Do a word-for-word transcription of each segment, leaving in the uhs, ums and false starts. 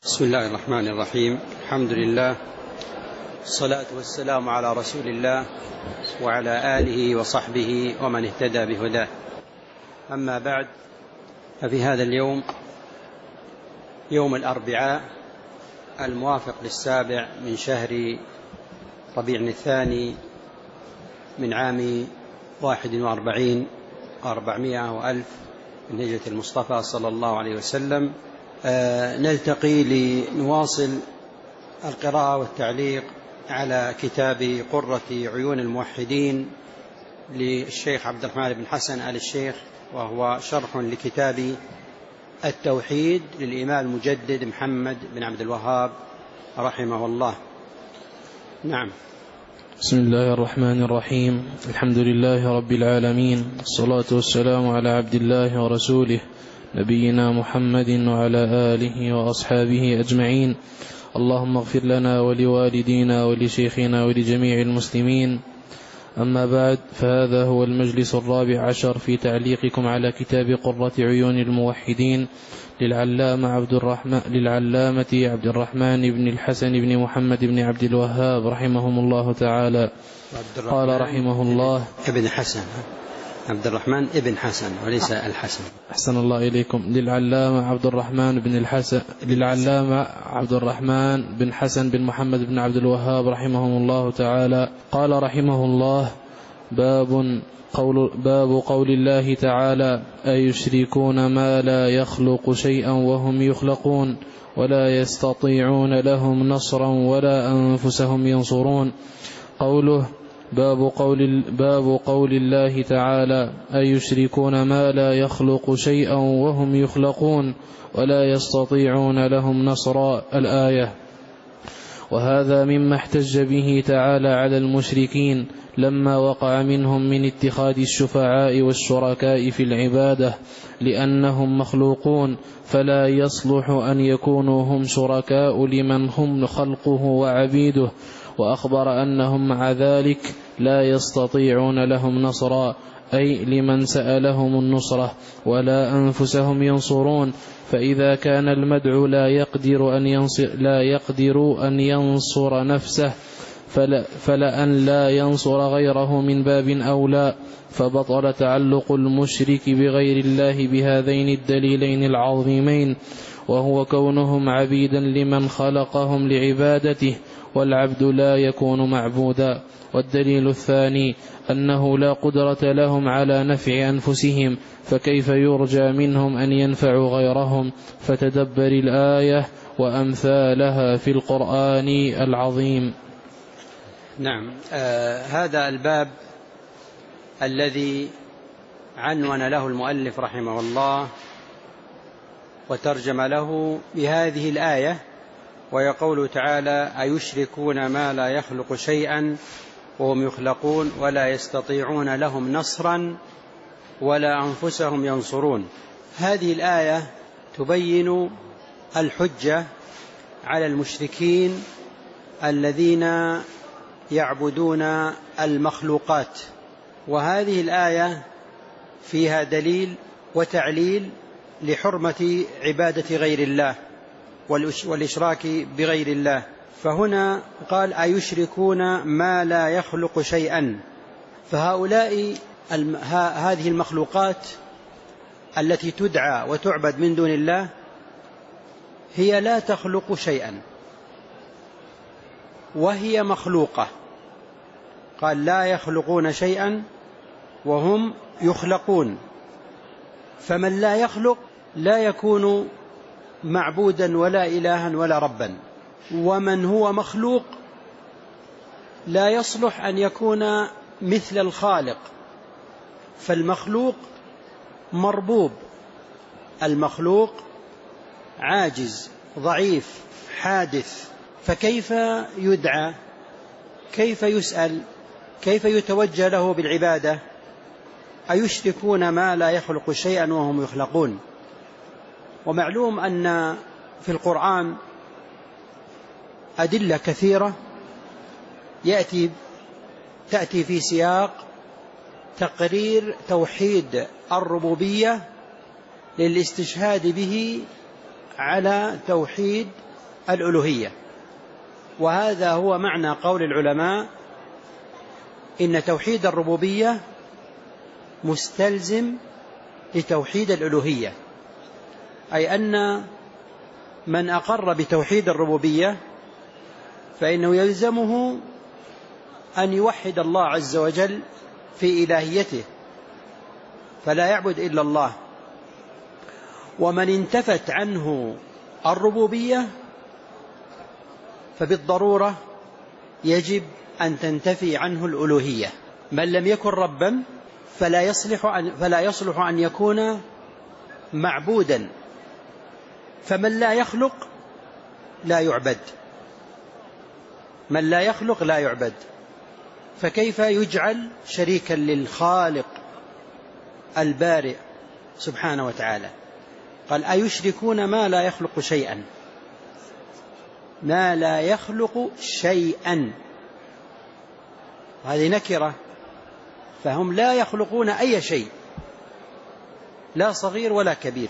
بسم الله الرحمن الرحيم. الحمد لله، الصلاة والسلام على رسول الله وعلى آله وصحبه ومن اهتدى بهداه. أما بعد، ففي هذا اليوم يوم الأربعاء الموافق للسابع من شهر ربيع الثاني من عام واحد وأربعين وأربعمائة وألف من هجرة المصطفى صلى الله عليه وسلم، آه نلتقي لنواصل القراءة والتعليق على كتاب قرة عيون الموحدين للشيخ عبد الرحمن بن حسن آل الشيخ، وهو شرح لكتاب التوحيد للإمام المجدد محمد بن عبد الوهاب رحمه الله. نعم. بسم الله الرحمن الرحيم. الحمد لله رب العالمين، الصلاة والسلام على عبد الله ورسوله نبينا محمد وعلى آله وأصحابه أجمعين. اللهم اغفر لنا ولوالدينا ولشيخنا ولجميع المسلمين. أما بعد، فهذا هو المجلس الرابع عشر في تعليقكم على كتاب قرة عيون الموحدين للعلامة عبد الرحمن للعلامة عبد الرحمن بن الحسن بن محمد بن عبد الوهاب رحمهم الله تعالى. قال رحمه الله ابن حسن عبد الرحمن ابن حسن وليس الحسن. أحسن الله إليكم. للعلامة عبد الرحمن بن الحسن للعلامة عبد الرحمن بن حسن بن محمد بن عبد الوهاب رحمهم الله تعالى. قال رحمه الله: باب قول باب قول الله تعالى: أيشركون ما لا يخلق شيئا وهم يخلقون ولا يستطيعون لهم نصرا ولا أنفسهم ينصرون. قوله: باب قول, باب قول الله تعالى: أيشركون ما لا يخلق شيئا وهم يخلقون ولا يستطيعون لهم نصرا، الآية. وهذا مما احتج به تعالى على المشركين لما وقع منهم من اتخاذ الشفعاء والشركاء في العبادة، لأنهم مخلوقون فلا يصلح أن يكونوا هم شركاء لمن هم خلقه وعبيده، وأخبر أنهم مع ذلك لا يستطيعون لهم نصرا، أي لمن سألهم النصرة، ولا أنفسهم ينصرون. فإذا كان المدعو لا يقدر أن ينصر, لا يقدر أن ينصر نفسه فلا فلأن لا ينصر غيره من باب أولى، فبطل تعلق المشرك بغير الله بهذين الدليلين العظيمين، وهو كونهم عبيدا لمن خلقهم لعبادته، والعبد لا يكون معبودا. والدليل الثاني أنه لا قدرة لهم على نفع أنفسهم، فكيف يرجى منهم أن ينفعوا غيرهم؟ فتدبر الآية وأمثالها في القرآن العظيم. نعم. آه هذا الباب الذي عنون له المؤلف رحمه الله وترجم له بهذه الآية، ويقول تعالى: أيشركون ما لا يخلق شيئا وهم يخلقون ولا يستطيعون لهم نصرا ولا أنفسهم ينصرون. هذه الآية تبين الحجة على المشركين الذين يعبدون المخلوقات، وهذه الآية فيها دليل وتعليل لحرمة عبادة غير الله والإشراك بغير الله. فهنا قال: أيشركون ما لا يخلق شيئا. فهؤلاء هذه المخلوقات التي تدعى وتعبد من دون الله هي لا تخلق شيئا، وهي مخلوقة. قال: لا يخلقون شيئا وهم يخلقون. فمن لا يخلق لا يكون معبودا ولا إلها ولا ربا، ومن هو مخلوق لا يصلح أن يكون مثل الخالق. فالمخلوق مربوب، المخلوق عاجز ضعيف حادث، فكيف يدعى؟ كيف يسأل؟ كيف يتوجه له بالعبادة؟ أيشركون ما لا يخلق شيئا وهم يخلقون. ومعلوم أن في القرآن أدلة كثيرة يأتي تأتي في سياق تقرير توحيد الربوبية للاستشهاد به على توحيد الألوهية. وهذا هو معنى قول العلماء إن توحيد الربوبية مستلزم لتوحيد الألوهية، أي أن من أقر بتوحيد الربوبية فإنه يلزمه أن يوحد الله عز وجل في إلهيته، فلا يعبد إلا الله. ومن انتفت عنه الربوبية فبالضرورة يجب أن تنتفي عنه الألوهية. من لم يكن ربا فلا يصلح أن, فلا يصلح أن يكون معبودا. فمن لا يخلق لا يعبد، من لا يخلق لا يعبد، فكيف يجعل شريكا للخالق البارئ سبحانه وتعالى؟ قال أيشركون ما لا يخلق شيئا، ما لا يخلق شيئا، هذه نكرة، فهم لا يخلقون أي شيء، لا صغير ولا كبير،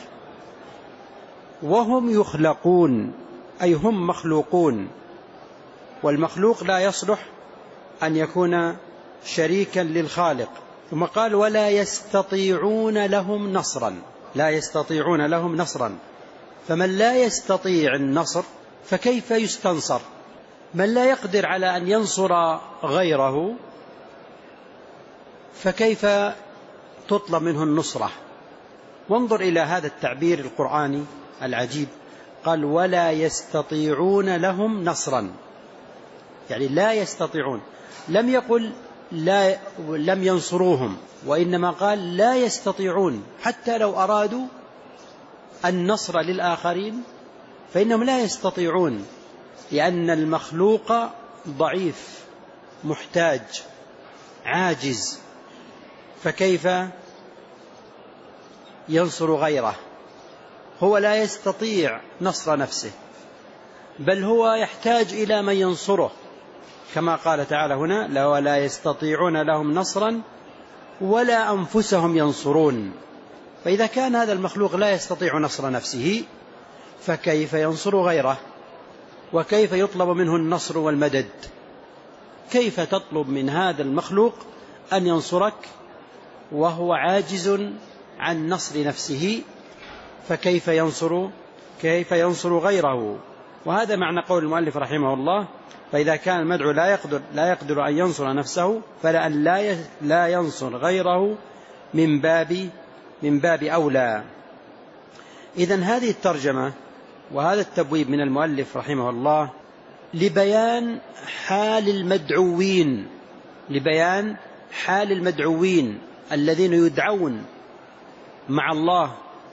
وهم يخلقون أي هم مخلوقون، والمخلوق لا يصلح أن يكون شريكا للخالق. ثم قال ولا يستطيعون لهم نصرا، لا يستطيعون لهم نصرا، فمن لا يستطيع النصر فكيف يستنصر؟ من لا يقدر على أن ينصر غيره فكيف تطلب منه النصرة؟ وانظر إلى هذا التعبير القرآني العجيب، قال ولا يستطيعون لهم نصرا، يعني لا يستطيعون، لم يقل لا لم ينصروهم، وإنما قال لا يستطيعون، حتى لو أرادوا النصر للآخرين فإنهم لا يستطيعون، لأن المخلوق ضعيف محتاج عاجز، فكيف ينصر غيره؟ هو لا يستطيع نصر نفسه، بل هو يحتاج إلى من ينصره، كما قال تعالى هنا لا ولا يستطيعون لهم نصرا ولا أنفسهم ينصرون. فإذا كان هذا المخلوق لا يستطيع نصر نفسه فكيف ينصر غيره؟ وكيف يطلب منه النصر والمدد؟ كيف تطلب من هذا المخلوق أن ينصرك وهو عاجز عن نصر نفسه؟ فكيف ينصر كيف ينصر غيره؟ وهذا معنى قول المؤلف رحمه الله فإذا كان المدعو لا يقدر لا يقدر أن ينصر نفسه فلأن لا لا ينصر غيره من باب من باب أولى. إذن هذه الترجمة وهذا التبويب من المؤلف رحمه الله لبيان حال المدعوين لبيان حال المدعوين الذين يدعون مع الله،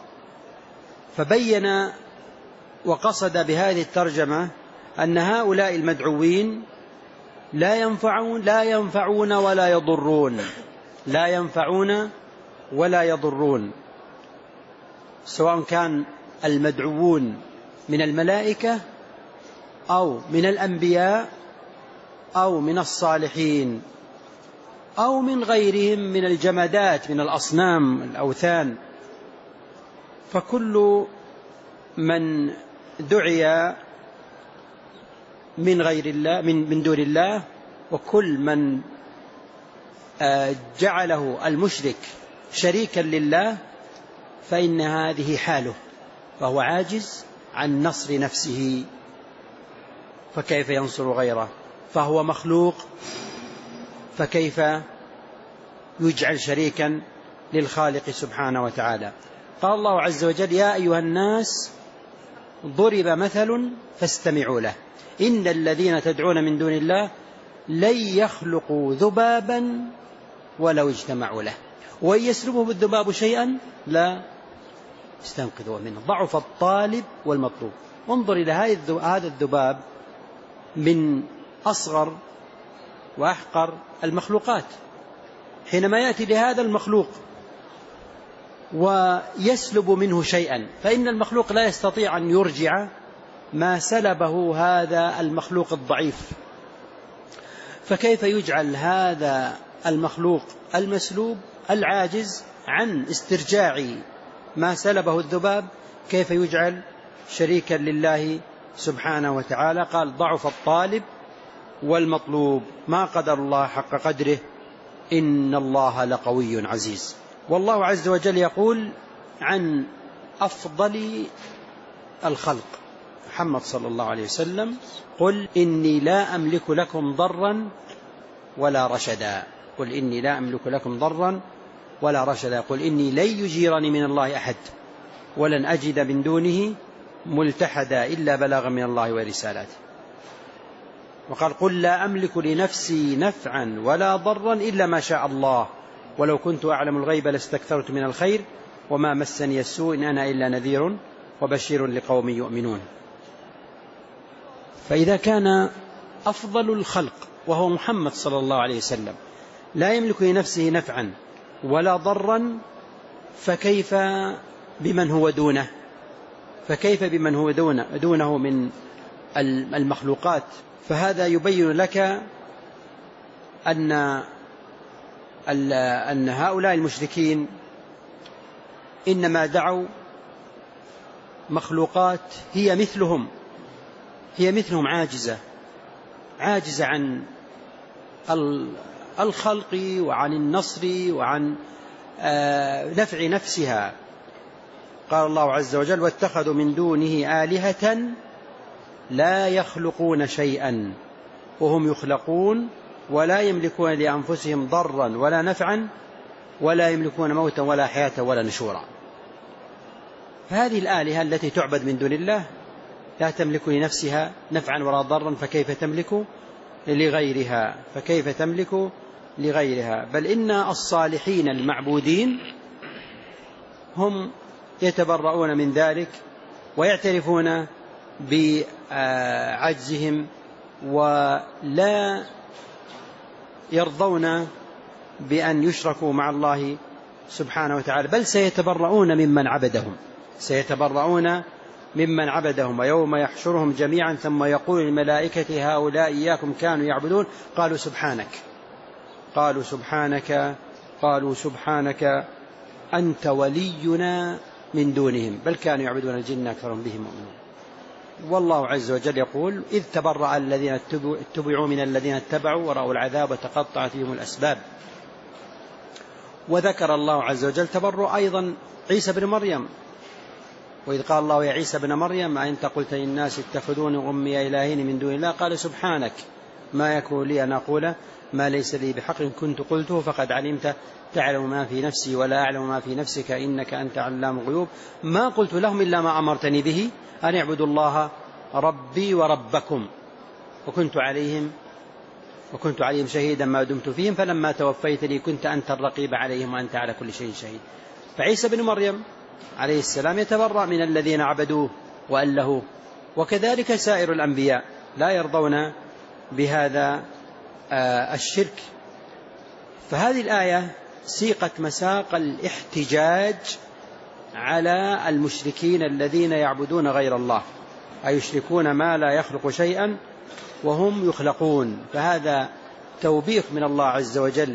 فبين وقصد بهذه الترجمة أن هؤلاء المدعوين لا ينفعون لا ينفعون ولا يضرون لا ينفعون ولا يضرون، سواء كان المدعوون من الملائكة أو من الأنبياء أو من الصالحين أو من غيرهم من الجمادات من الأصنام الأوثان. فكل من دعي من غير الله من من دون الله، وكل من جعله المشرك شريكا لله، فإن هذه حاله، فهو عاجز عن نصر نفسه، فكيف ينصر غيره؟ فهو مخلوق، فكيف يجعل شريكا للخالق سبحانه وتعالى؟ قال الله عز وجل يا أيها الناس ضرب مثل فاستمعوا له إن الذين تدعون من دون الله لن يخلقوا ذبابا ولو اجتمعوا له وإن يسلبهم الذباب شيئا لا يستنقذوا منه ضعف الطالب والمطلوب. انظر إلى هذا الذباب من أصغر وأحقر المخلوقات، حينما يأتي لهذا المخلوق ويسلب منه شيئا فإن المخلوق لا يستطيع أن يرجع ما سلبه هذا المخلوق الضعيف، فكيف يجعل هذا المخلوق المسلوب العاجز عن استرجاع ما سلبه الذباب، كيف يجعل شريكا لله سبحانه وتعالى قال ضعف الطالب والمطلوب ما قدر الله حق قدره إن الله لقوي عزيز. والله عز وجل يقول عن أفضل الخلق محمد صلى الله عليه وسلم قل إني لا أملك لكم ضرا ولا رشدا قل إني لا أملك لكم ضرا ولا رشدا قل إني لن يجيرني من الله أحد ولن أجد من دونه ملتحدا إلا بلاغا من الله ورسالاته. وقال قل لا أملك لنفسي نفعا ولا ضرا إلا ما شاء الله ولو كنت أعلم الغيب لاستكثرت من الخير وما مسني السوء إن أنا إلا نذير وبشير لقوم يؤمنون. فإذا كان أفضل الخلق وهو محمد صلى الله عليه وسلم لا يملك لنفسه نفعا ولا ضرا فكيف بمن هو دونه فكيف بمن هو دونه, دونه من المخلوقات. فهذا يبين لك أن أن هؤلاء المشركين إنما دعوا مخلوقات هي مثلهم هي مثلهم عاجزة عاجزة عن الخلق وعن النصر وعن نفع نفسها. قال الله عز وجل واتخذوا من دونه آلهة لا يخلقون شيئا وهم يخلقون ولا يملكون لأنفسهم ضرا ولا نفعا ولا يملكون موتا ولا حياة ولا نشورا. فهذه الآلهة التي تعبد من دون الله لا تملك لنفسها نفعا ولا ضرا فكيف تملك لغيرها فكيف تملك لغيرها بل إن الصالحين المعبودين هم يتبرؤون من ذلك ويعترفون بعجزهم ولا يرضون بأن يشركوا مع الله سبحانه وتعالى بل سيتبرؤون ممن عبدهم سيتبرؤون ممن عبدهم ويوم يحشرهم جميعا ثم يقول للملائكة هؤلاء إياكم كانوا يعبدون قالوا سبحانك قالوا سبحانك قالوا سبحانك أنت ولينا من دونهم بل كانوا يعبدون الجن أكثرهم بهم مؤمنون. والله عز وجل يقول إذ تبرأ الذين اتبعوا من الذين اتبعوا ورأوا العذاب وتقطعت بهم الأسباب. وذكر الله عز وجل تبرؤ أيضا عيسى بن مريم وإذ قال الله يا عيسى بن مريم أنت قلت للناس اتخذوني وأمي إلهين من دون الله قال سبحانك ما يكون لي أن أقول ما ليس لي بحق كنت قلته فقد علمت تعلم ما في نفسي ولا أعلم ما في نفسك إنك أنت علام الغيوب ما قلت لهم إلا ما أمرتني به أن اعبدوا الله ربي وربكم وكنت عليهم وكنت عليهم شهيدا ما دمت فيهم فلما توفيتني كنت أنت الرقيب عليهم وأنت على كل شيء شهيد. فعيسى بن مريم عليه السلام يتبرأ من الذين عبدوه وألهوه وكذلك سائر الأنبياء لا يرضون بهذا الشرك. فهذه الآية سيقت مساق الاحتجاج على المشركين الذين يعبدون غير الله أي يشركون ما لا يخلق شيئا وهم يخلقون. فهذا توبيخ من الله عز وجل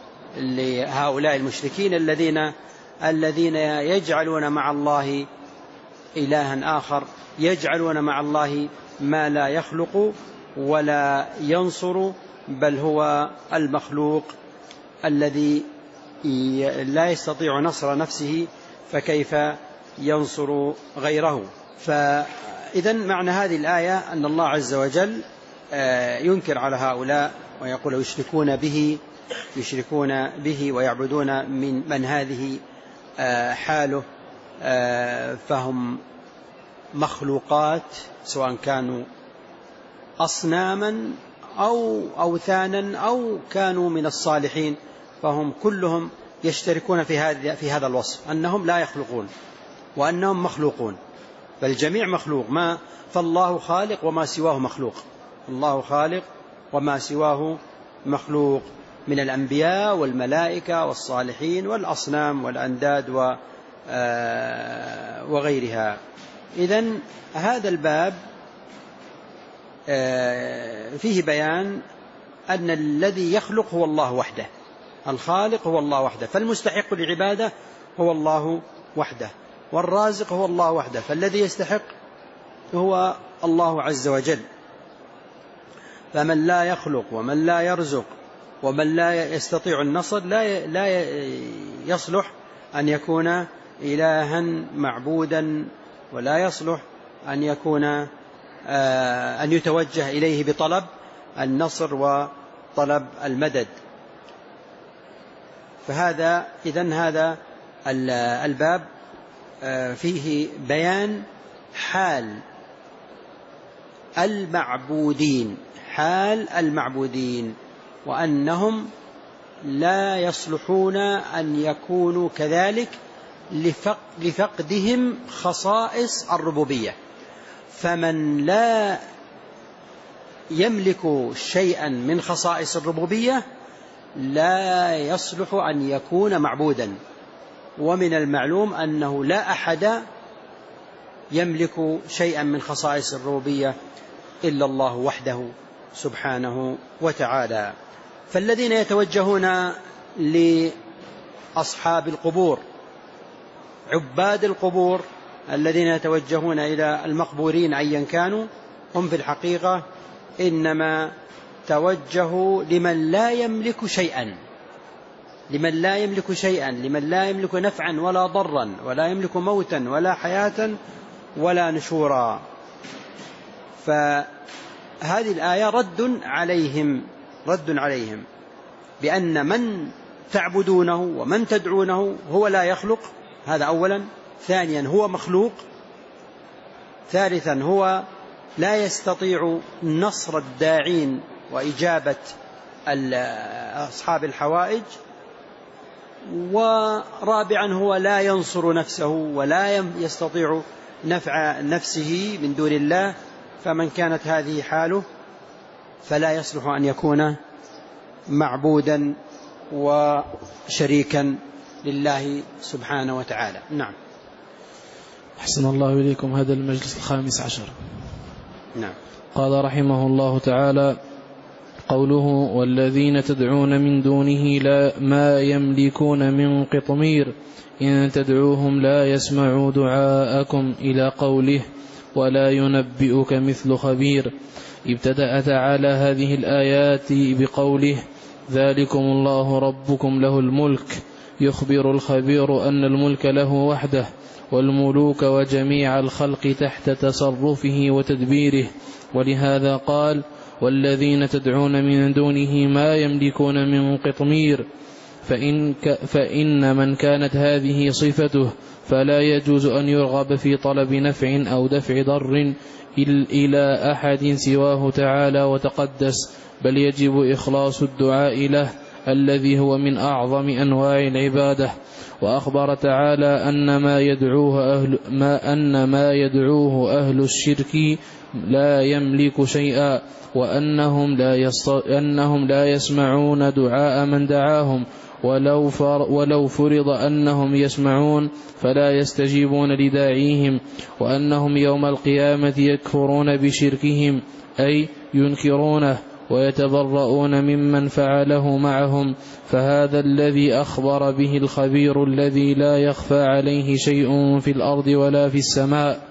لهؤلاء المشركين الذين الذين يجعلون مع الله إلها آخر يجعلون مع الله ما لا يخلق ولا ينصر بل هو المخلوق الذي لا يستطيع نصر نفسه فكيف ينصر غيره. فإذا معنى هذه الآية أن الله عز وجل ينكر على هؤلاء ويقول يشركون به يشركون به ويعبدون من من هذه حاله فهم مخلوقات سواء كانوا أصناما أو أوثانا أو كانوا من الصالحين فهم كلهم يشتركون في هذا في هذا الوصف أنهم لا يخلقون وأنهم مخلوقون بل جميع مخلوق ما فالله خالق وما سواه مخلوق الله خالق وما سواه مخلوق من الأنبياء والملائكة والصالحين والأصنام والأنداد وغيرها. إذن هذا الباب فيه بيان أن الذي يخلق هو الله وحده الخالق هو الله وحده فالمستحق للعبادة هو الله وحده والرازق هو الله وحده فالذي يستحق هو الله عز وجل. فمن لا يخلق ومن لا يرزق ومن لا يستطيع النصر لا لا يصلح أن يكون إلها معبودا، ولا يصلح أن يكون أن يتوجه إليه بطلب النصر وطلب المدد. فهذا إذن هذا الباب فيه بيان حال المعبودين حال المعبودين وأنهم لا يصلحون أن يكونوا كذلك لفقدهم خصائص الربوبية. فمن لا يملك شيئا من خصائص الربوبية لا يصلح أن يكون معبودا. ومن المعلوم أنه لا أحد يملك شيئا من خصائص الربوبية إلا الله وحده سبحانه وتعالى. فالذين يتوجهون لأصحاب القبور، عباد القبور الذين يتوجهون إلى المقبورين أيا كانوا، هم في الحقيقة إنما توجهوا لمن لا يملك شيئا لمن لا يملك شيئا لمن لا يملك نفعا ولا ضرا، ولا يملك موتا ولا حياة ولا نشورا. فهذه الآية رد عليهم رد عليهم بأن من تعبدونه ومن تدعونه هو لا يخلق، هذا أولا. ثانيا هو مخلوق. ثالثا هو لا يستطيع نصر الداعين وإجابة أصحاب الحوائج. ورابعا هو لا ينصر نفسه ولا يستطيع نفع نفسه من دون الله. فمن كانت هذه حاله فلا يصلح أن يكون معبودا وشريكا لله سبحانه وتعالى. نعم. أحسن الله إليكم. هذا المجلس الخامس عشر. نعم. قال رحمه الله تعالى: قوله: والذين تدعون من دونه لا ما يملكون من قطمير إن تدعوهم لا يسمعوا دعاءكم، إلى قوله: ولا ينبئك مثل خبير. ابتدأ تعالى هذه الآيات بقوله: ذلكم الله ربكم له الملك، يخبر الخبير أن الملك له وحده، والملوك وجميع الخلق تحت تصرفه وتدبيره. ولهذا قال: والذين تدعون من دونه ما يملكون من قطمير. فإن, ك فإن من كانت هذه صفته فلا يجوز أن يرغب في طلب نفع أو دفع ضر إلى أحد سواه تعالى وتقدس، بل يجب إخلاص الدعاء له الذي هو من أعظم أنواع العبادة. وأخبر تعالى أن ما يدعوه أهل, ما أن ما يدعوه أهل الشرك لا يملك شيئا، وأنهم لا, يص... أنهم لا يسمعون دعاء من دعاهم، ولو, فر... ولو فرض أنهم يسمعون فلا يستجيبون لداعيهم، وأنهم يوم القيامة يكفرون بشركهم أي ينكرونه ويتبرؤون ممن فعله معهم. فهذا الذي أخبر به الخبير الذي لا يخفى عليه شيء في الأرض ولا في السماء.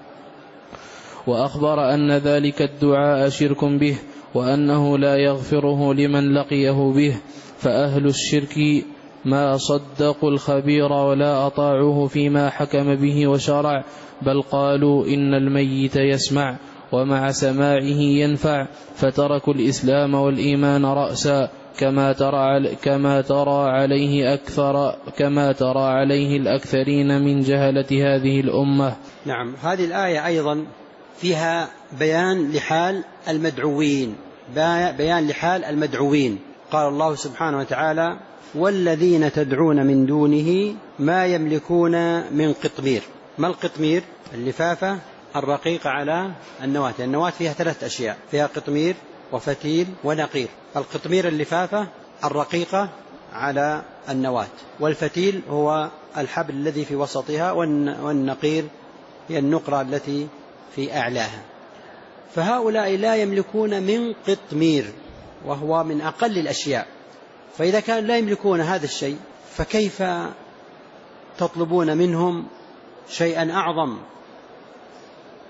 وأخبر أن ذلك الدعاء شرك به، وأنه لا يغفره لمن لقيه به. فأهل الشرك ما صدقوا الخبير ولا أطاعوه فيما حكم به وشرع، بل قالوا إن الميت يسمع ومع سماعه ينفع، فتركوا الإسلام والإيمان رأسا، كما ترى كما ترى عليه أكثر كما ترى عليه الأكثرين من جهلة هذه الأمة. نعم. هذه الآية أيضا فيها بيان لحال المدعوين بيان لحال المدعوين. قال الله سبحانه وتعالى: والذين تدعون من دونه ما يملكون من قطمير. ما القطمير؟ اللفافة الرقيقة على النواة. النواة فيها ثلاث أشياء، فيها قطمير وفتيل ونقير. القطمير اللفافة الرقيقة على النواة، والفتيل هو الحبل الذي في وسطها، والنقير هي النقرة التي في أعلاها. فهؤلاء لا يملكون من قطمير، وهو من أقل الأشياء. فإذا كان لا يملكون هذا الشيء فكيف تطلبون منهم شيئا أعظم؟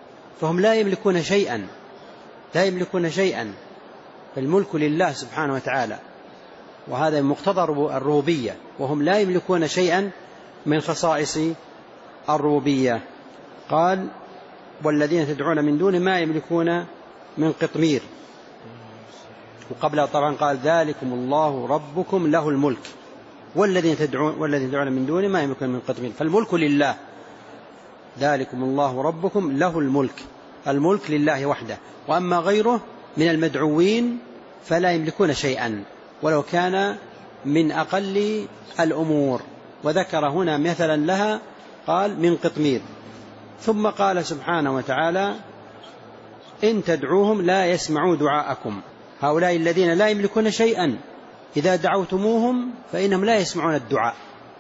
فهم لا يملكون شيئا، لا يملكون شيئا، فالملك لله سبحانه وتعالى، وهذا مقتضى الربوبية، وهم لا يملكون شيئا من خصائص الربوبية. قال والذين تدعون من دونه ما يملكون من قطمير، وقبلها طبعا قال ذلكم الله ربكم له الملك والذين تدعون والذين تدعون من دونه ما يملكون من قطمير، فالملك لله، ذلكم الله ربكم له الملك، الملك لله وحده، وأما غيره من المدعوين فلا يملكون شيئا ولو كان من أقل الأمور، وذكر هنا مثلا لها قال من قطمير. ثم قال سبحانه وتعالى إن تدعوهم لا يسمعوا دعاءكم، هؤلاء الذين لا يملكون شيئا إذا دعوتموهم فإنهم لا يسمعون الدعاء،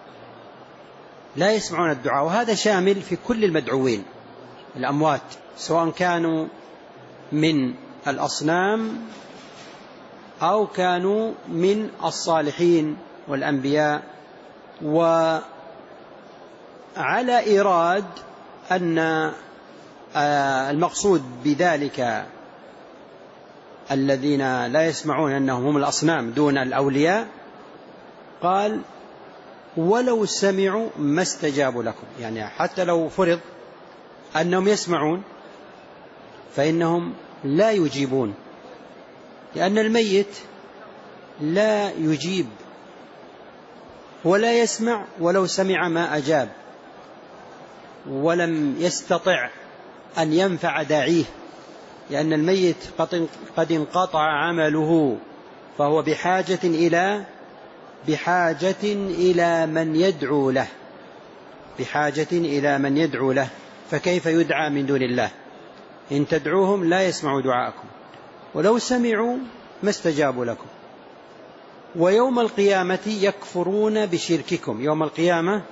لا يسمعون الدعاء، وهذا شامل في كل المدعوين الأموات، سواء كانوا من الأصنام أو كانوا من الصالحين والأنبياء. وعلى إيراد أن المقصود بذلك الذين لا يسمعون أنهم هم الأصنام دون الأولياء، قال ولو سمعوا ما استجابوا لكم، يعني حتى لو فرض أنهم يسمعون فإنهم لا يجيبون، لأن الميت لا يجيب ولا يسمع، ولو سمع ما أجاب، ولم يستطع أن ينفع داعيه، لأن الميت قد انقطع عمله، فهو بحاجة إلى بحاجة إلى من يدعو له، بحاجة إلى من يدعو له، فكيف يدعى من دون الله؟ إن تدعوهم لا يسمعوا دعاءكم ولو سمعوا ما استجابوا لكم. ويوم القيامة يكفرون بشرككم، يوم القيامة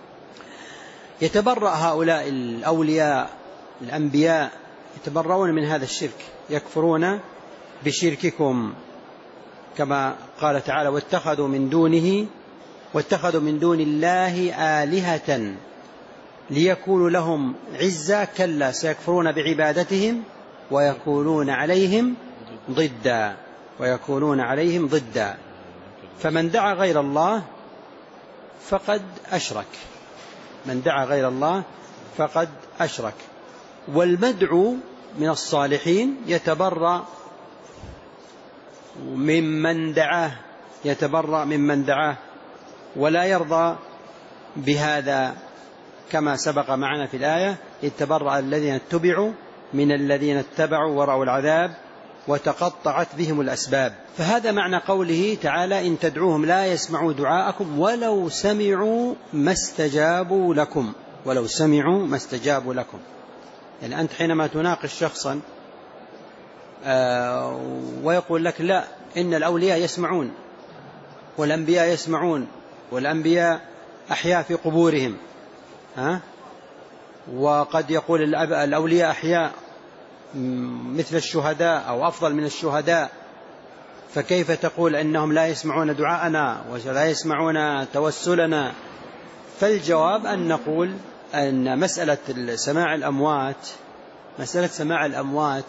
يتبرأ هؤلاء الأولياء الأنبياء يتبرؤون من هذا الشرك، يكفرون بشرككم، كما قال تعالى واتخذوا من دونه واتخذوا من دون الله آلهة ليكونوا لهم عزا، كلا سيكفرون بعبادتهم ويكونون عليهم ضدا ويكونون عليهم ضدا فمن دعا غير الله فقد أشرك، من دعا غير الله فقد أشرك. والمدعو من الصالحين يتبرأ ممن دعاه، يتبرأ ممن دعاه ولا يرضى بهذا، كما سبق معنا في الآية إذ تبرأ الذين اتبعوا من الذين اتبعوا ورأوا العذاب وتقطعت بهم الأسباب. فهذا معنى قوله تعالى إن تدعوهم لا يسمعوا دعاءكم ولو سمعوا ما استجابوا لكم، ولو سمعوا ما استجابوا لكم. يعني أنت حينما تناقش شخصا آه ويقول لك لا إن الأولياء يسمعون والأنبياء يسمعون والأنبياء أحياء في قبورهم، ها؟ وقد يقول الأولياء أحياء مثل الشهداء أو أفضل من الشهداء، فكيف تقول أنهم لا يسمعون دعاءنا ولا يسمعون توسلنا؟ فالجواب أن نقول أن مسألة سماع الأموات مسألة سماع الأموات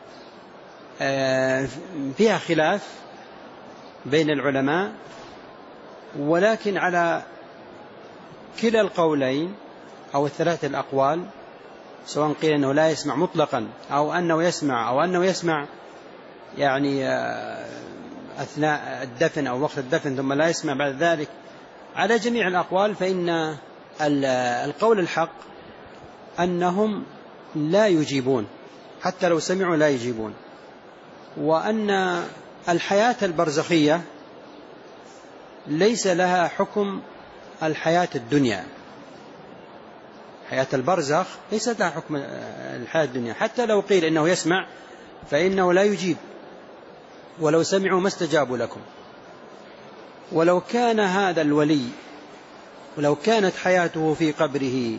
فيها خلاف بين العلماء، ولكن على كلا القولين أو الثلاثة الأقوال، سواء قيل أنه لا يسمع مطلقا أو أنه يسمع أو أنه يسمع يعني أثناء الدفن أو وقت الدفن ثم لا يسمع بعد ذلك، على جميع الأقوال فإن القول الحق أنهم لا يجيبون، حتى لو سمعوا لا يجيبون، وأن الحياة البرزخية ليس لها حكم الحياة الدنيا، حياة البرزخ ليست لها حكم الحياة الدنيا، حتى لو قيل إنه يسمع فإنه لا يجيب، ولو سمعوا ما استجابوا لكم. ولو كان هذا الولي ولو كانت حياته في قبره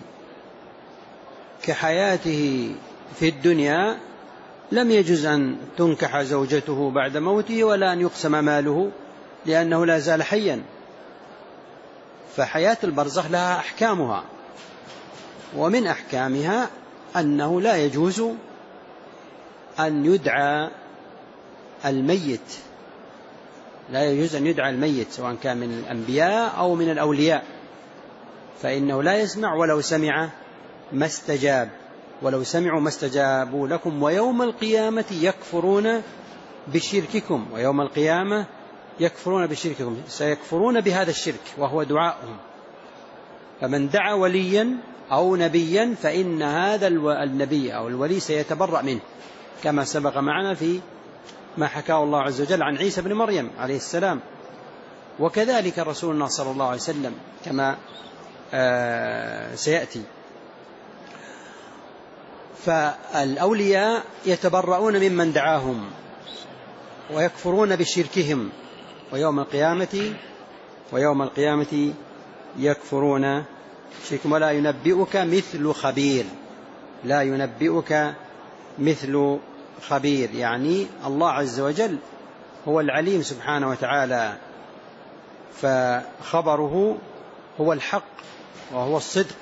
كحياته في الدنيا لم يجوز أن تنكح زوجته بعد موته ولا أن يقسم ماله، لأنه لا زال حيا. فحياة البرزخ لها أحكامها، ومن أحكامها أنه لا يجوز أن يدعى الميت، لا يجوز أن يدعى الميت سواء كان من الأنبياء أو من الأولياء، فإنه لا يسمع ولو سمع ما استجاب، ولو سمعوا ما استجابوا لكم، ويوم القيامة يكفرون بشرككم، ويوم القيامة يكفرون بشرككم، سيكفرون بهذا الشرك وهو دعاؤهم. فمن دعا وليا أو نبيا فإن هذا النبي أو الولي سيتبرأ منه، كما سبق معنا في ما حكاه الله عز وجل عن عيسى بن مريم عليه السلام. وكذلك رسولنا صلى الله عليه وسلم كما سيأتي. فالأولياء يتبرؤون ممن دعاهم ويكفرون بشركهم، ويوم القيامة ويوم القيامة يكفرون شركهم. ولا ينبئك مثل خبير، لا ينبئك مثل خبير، يعني الله عز وجل هو العليم سبحانه وتعالى، فخبره هو الحق وهو الصدق.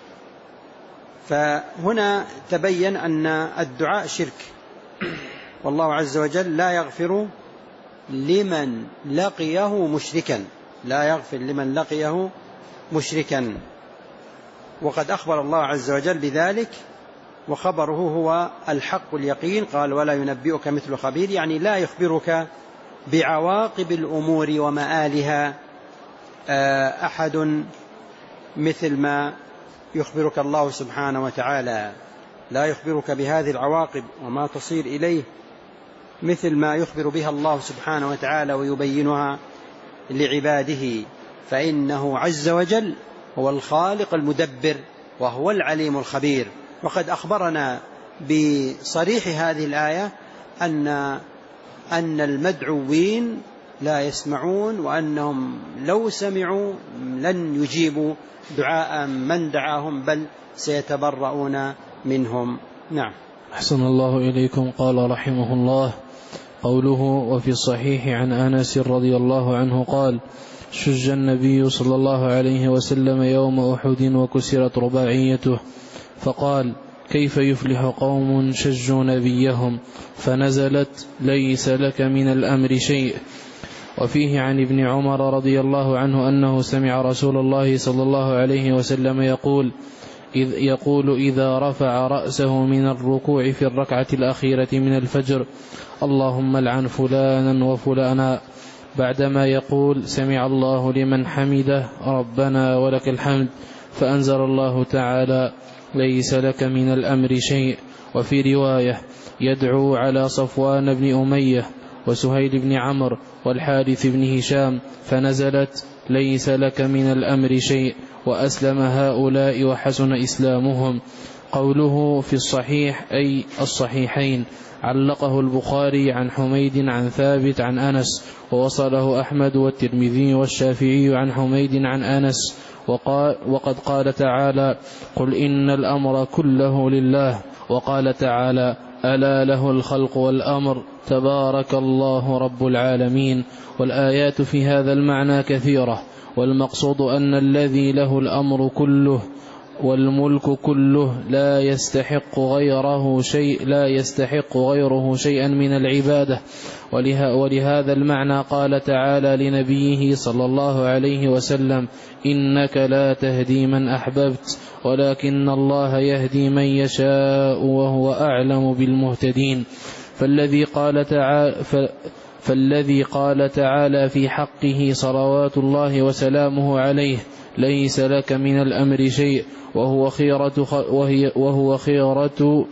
فهنا تبين أن الدعاء شرك، والله عز وجل لا يغفر لمن لقيه مشركا، لا يغفر لمن لقيه مشركا. وقد أخبر الله عز وجل بذلك، وخبره هو الحق اليقين. قال ولا ينبئك مثل خبير، يعني لا يخبرك بعواقب الأمور ومآلها أحد مثل ما يخبرك الله سبحانه وتعالى، لا يخبرك بهذه العواقب وما تصير إليه مثل ما يخبر بها الله سبحانه وتعالى ويبينها لعباده، فإنه عز وجل هو الخالق المدبر وهو العليم الخبير. وقد أخبرنا بصريح هذه الآية أن أن المدعوين لا يسمعون، وأنهم لو سمعوا لن يجيبوا دعاء من دعاهم، بل سيتبرؤون منهم. نعم. أحسن الله إليكم. قال رحمه الله: قوله وفي الصحيح عن أنس رضي الله عنه قال: شج النبي صلى الله عليه وسلم يوم أحد وكسرت رباعيته، فقال: كيف يفلح قوم شجوا نبيهم؟ فنزلت: ليس لك من الأمر شيء. وفيه عن ابن عمر رضي الله عنه أنه سمع رسول الله صلى الله عليه وسلم يقول إذ يقول إذا رفع رأسه من الركوع في الركعة الأخيرة من الفجر: اللهم لعن فلانا وفلانا، بعدما يقول: سمع الله لمن حمده ربنا ولك الحمد، فأنزل الله تعالى: ليس لك من الأمر شيء. وفي رواية: يدعو على صفوان بن أمية وسهيل بن عمرو والحارث بن هشام، فنزلت: ليس لك من الأمر شيء، وأسلم هؤلاء وحسن إسلامهم. قوله في الصحيح أي الصحيحين، علقه البخاري عن حميد عن ثابت عن أنس، ووصله أحمد والترمذي والشافعي عن حميد عن أنس. وقال وقد قال تعالى: قل إن الأمر كله لله. وقال تعالى: ألا له الخلق والأمر، تبارك الله رب العالمين. والآيات في هذا المعنى كثيرة، والمقصود أن الذي له الأمر كله والملك كله لا يستحق غيره شيء لا يستحق غيره شيئا من العبادة. ولهذا المعنى قال تعالى لنبيه صلى الله عليه وسلم: إنك لا تهدي من أحببت ولكن الله يهدي من يشاء وهو أعلم بالمهتدين. فالذي قال تعالى فالذي قال تعالى في حقه صلوات الله وسلامه عليه: ليس لك من الأمر شيء، وهو خيرة وهي وهو خيرة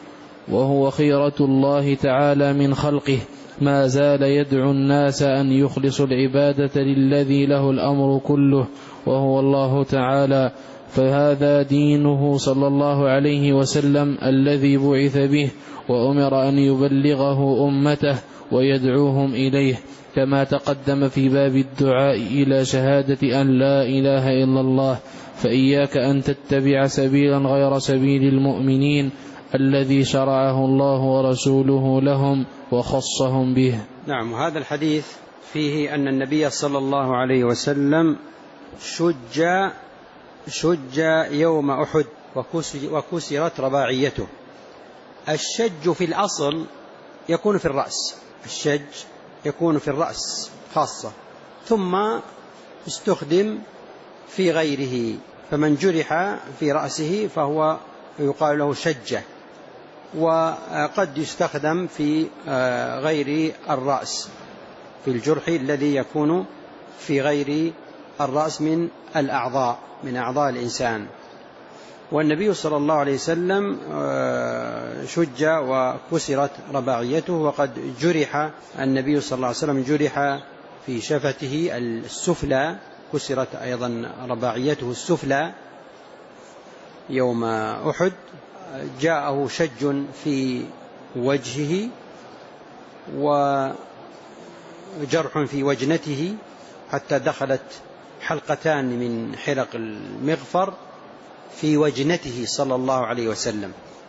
وهو خيرة الله تعالى من خلقه، ما زال يدعو الناس أن يخلصوا العبادة للذي له الأمر كله وهو الله تعالى. فهذا دينه صلى الله عليه وسلم الذي بعث به، وأمر أن يبلغه أمته ويدعوهم إليه، كما تقدم في باب الدعاء إلى شهادة أن لا إله إلا الله. فإياك أن تتبع سبيلا غير سبيل المؤمنين الذي شرعه الله ورسوله لهم وخصهم به. نعم. وهذا الحديث فيه أن النبي صلى الله عليه وسلم شج شج يوم أحد وكسرت رباعيته، الشج في الأصل يكون في الرأس، الشج يكون في الرأس خاصة، ثم استخدم في غيره، فمن جرح في رأسه فهو يقال له شجة، وقد يستخدم في غير الرأس في الجرح الذي يكون في غير الرأس من الأعضاء من أعضاء الإنسان. والنبي صلى الله عليه وسلم شج وكسرت رباعيته، وقد جرح النبي صلى الله عليه وسلم جرح في شفته السفلى، كسرت أيضا رباعيته السفلى يوم أحد. جاءه شج في وجهه وجرح في وجنته حتى دخلت حلقتان من حلق المغفر في وجنته صلى الله عليه وسلم.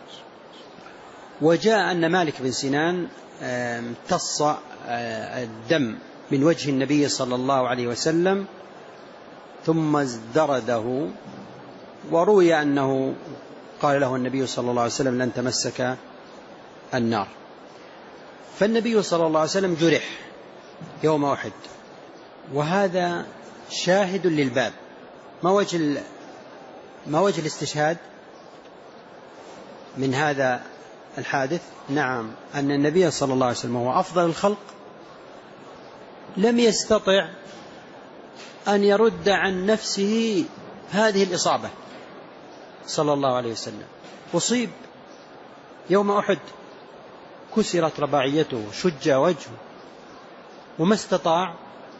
وجاء أن مالك بن سنان امتص الدم من وجه النبي صلى الله عليه وسلم ثم ازدرده، وروي أنه قال له النبي صلى الله عليه وسلم لن تمسك النار. فالنبي صلى الله عليه وسلم جرح يوم أحد، وهذا شاهد للباب. ما وجه ما وجه الاستشهاد من هذا الحادث؟ نعم، أن النبي صلى الله عليه وسلم هو أفضل الخلق، لم يستطع أن يرد عن نفسه هذه الإصابة صلى الله عليه وسلم. أصيب يوم أحد، كسرت رباعيته، شج وجهه، وما استطاع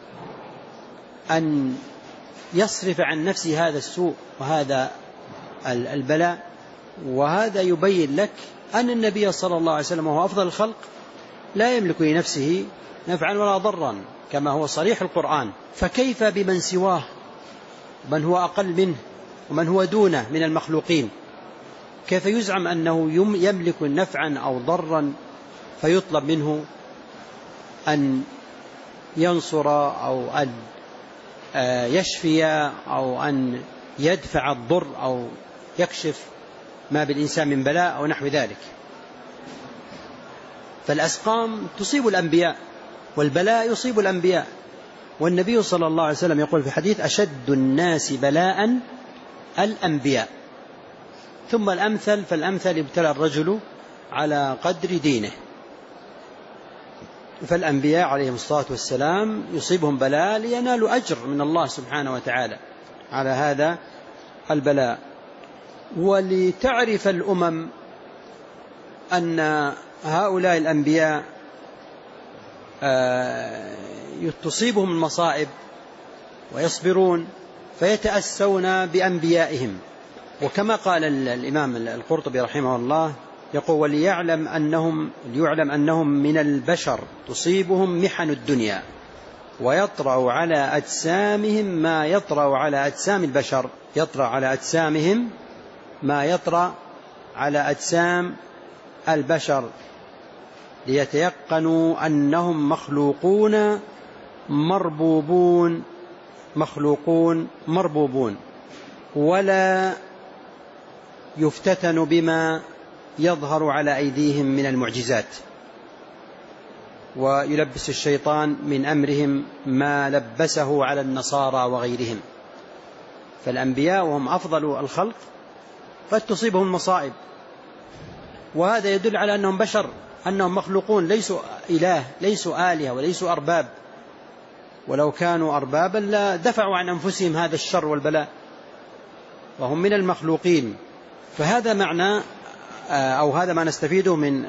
أن يصرف عن نفسه هذا السوء وهذا البلاء. وهذا يبين لك أن النبي صلى الله عليه وسلم وهو أفضل الخلق لا يملك لنفسه نفعا ولا ضرا كما هو صريح القرآن، فكيف بمن سواه، من هو أقل منه ومن هو دونه من المخلوقين؟ كيف يزعم أنه يملك نفعا أو ضرا فيطلب منه أن ينصر أو أن يشفي أو أن يدفع الضر أو يكشف ما بالإنسان من بلاء أو نحو ذلك؟ فالأسقام تصيب الأنبياء والبلاء يصيب الأنبياء. والنبي صلى الله عليه وسلم يقول في حديث أشد الناس بلاء الأنبياء، ثم الأمثل فالأمثل يبتلى الرجل على قدر دينه. فالأنبياء عليهم الصلاة والسلام يصيبهم بلاء لينالوا أجر من الله سبحانه وتعالى على هذا البلاء. ولتعرف الأمم أن هؤلاء الأنبياء تصيبهم المصائب ويصبرون فيتأسون بأنبيائهم. وكما قال الإمام القرطبي رحمه الله يقول وليعلم أنهم, ليعلم أنهم من البشر تصيبهم محن الدنيا ويطرأ على أجسامهم ما يطرأ على أجسام البشر، يطرأ على أجسامهم ما يطرأ على أجسام البشر ليتيقنوا أنهم مخلوقون مربوبون مخلوقون مربوبون ولا يفتتن بما يظهر على أيديهم من المعجزات، ويلبس الشيطان من أمرهم ما لبسه على النصارى وغيرهم. فالأنبياء وهم أفضل الخلق قد تصيبهم المصائب، وهذا يدل على أنهم بشر، أنهم مخلوقون، ليسوا إله، ليسوا آلهة وليسوا أرباب، ولو كانوا أربابا لا دفعوا عن أنفسهم هذا الشر والبلاء، وهم من المخلوقين. فهذا معنى أو هذا ما نستفيده من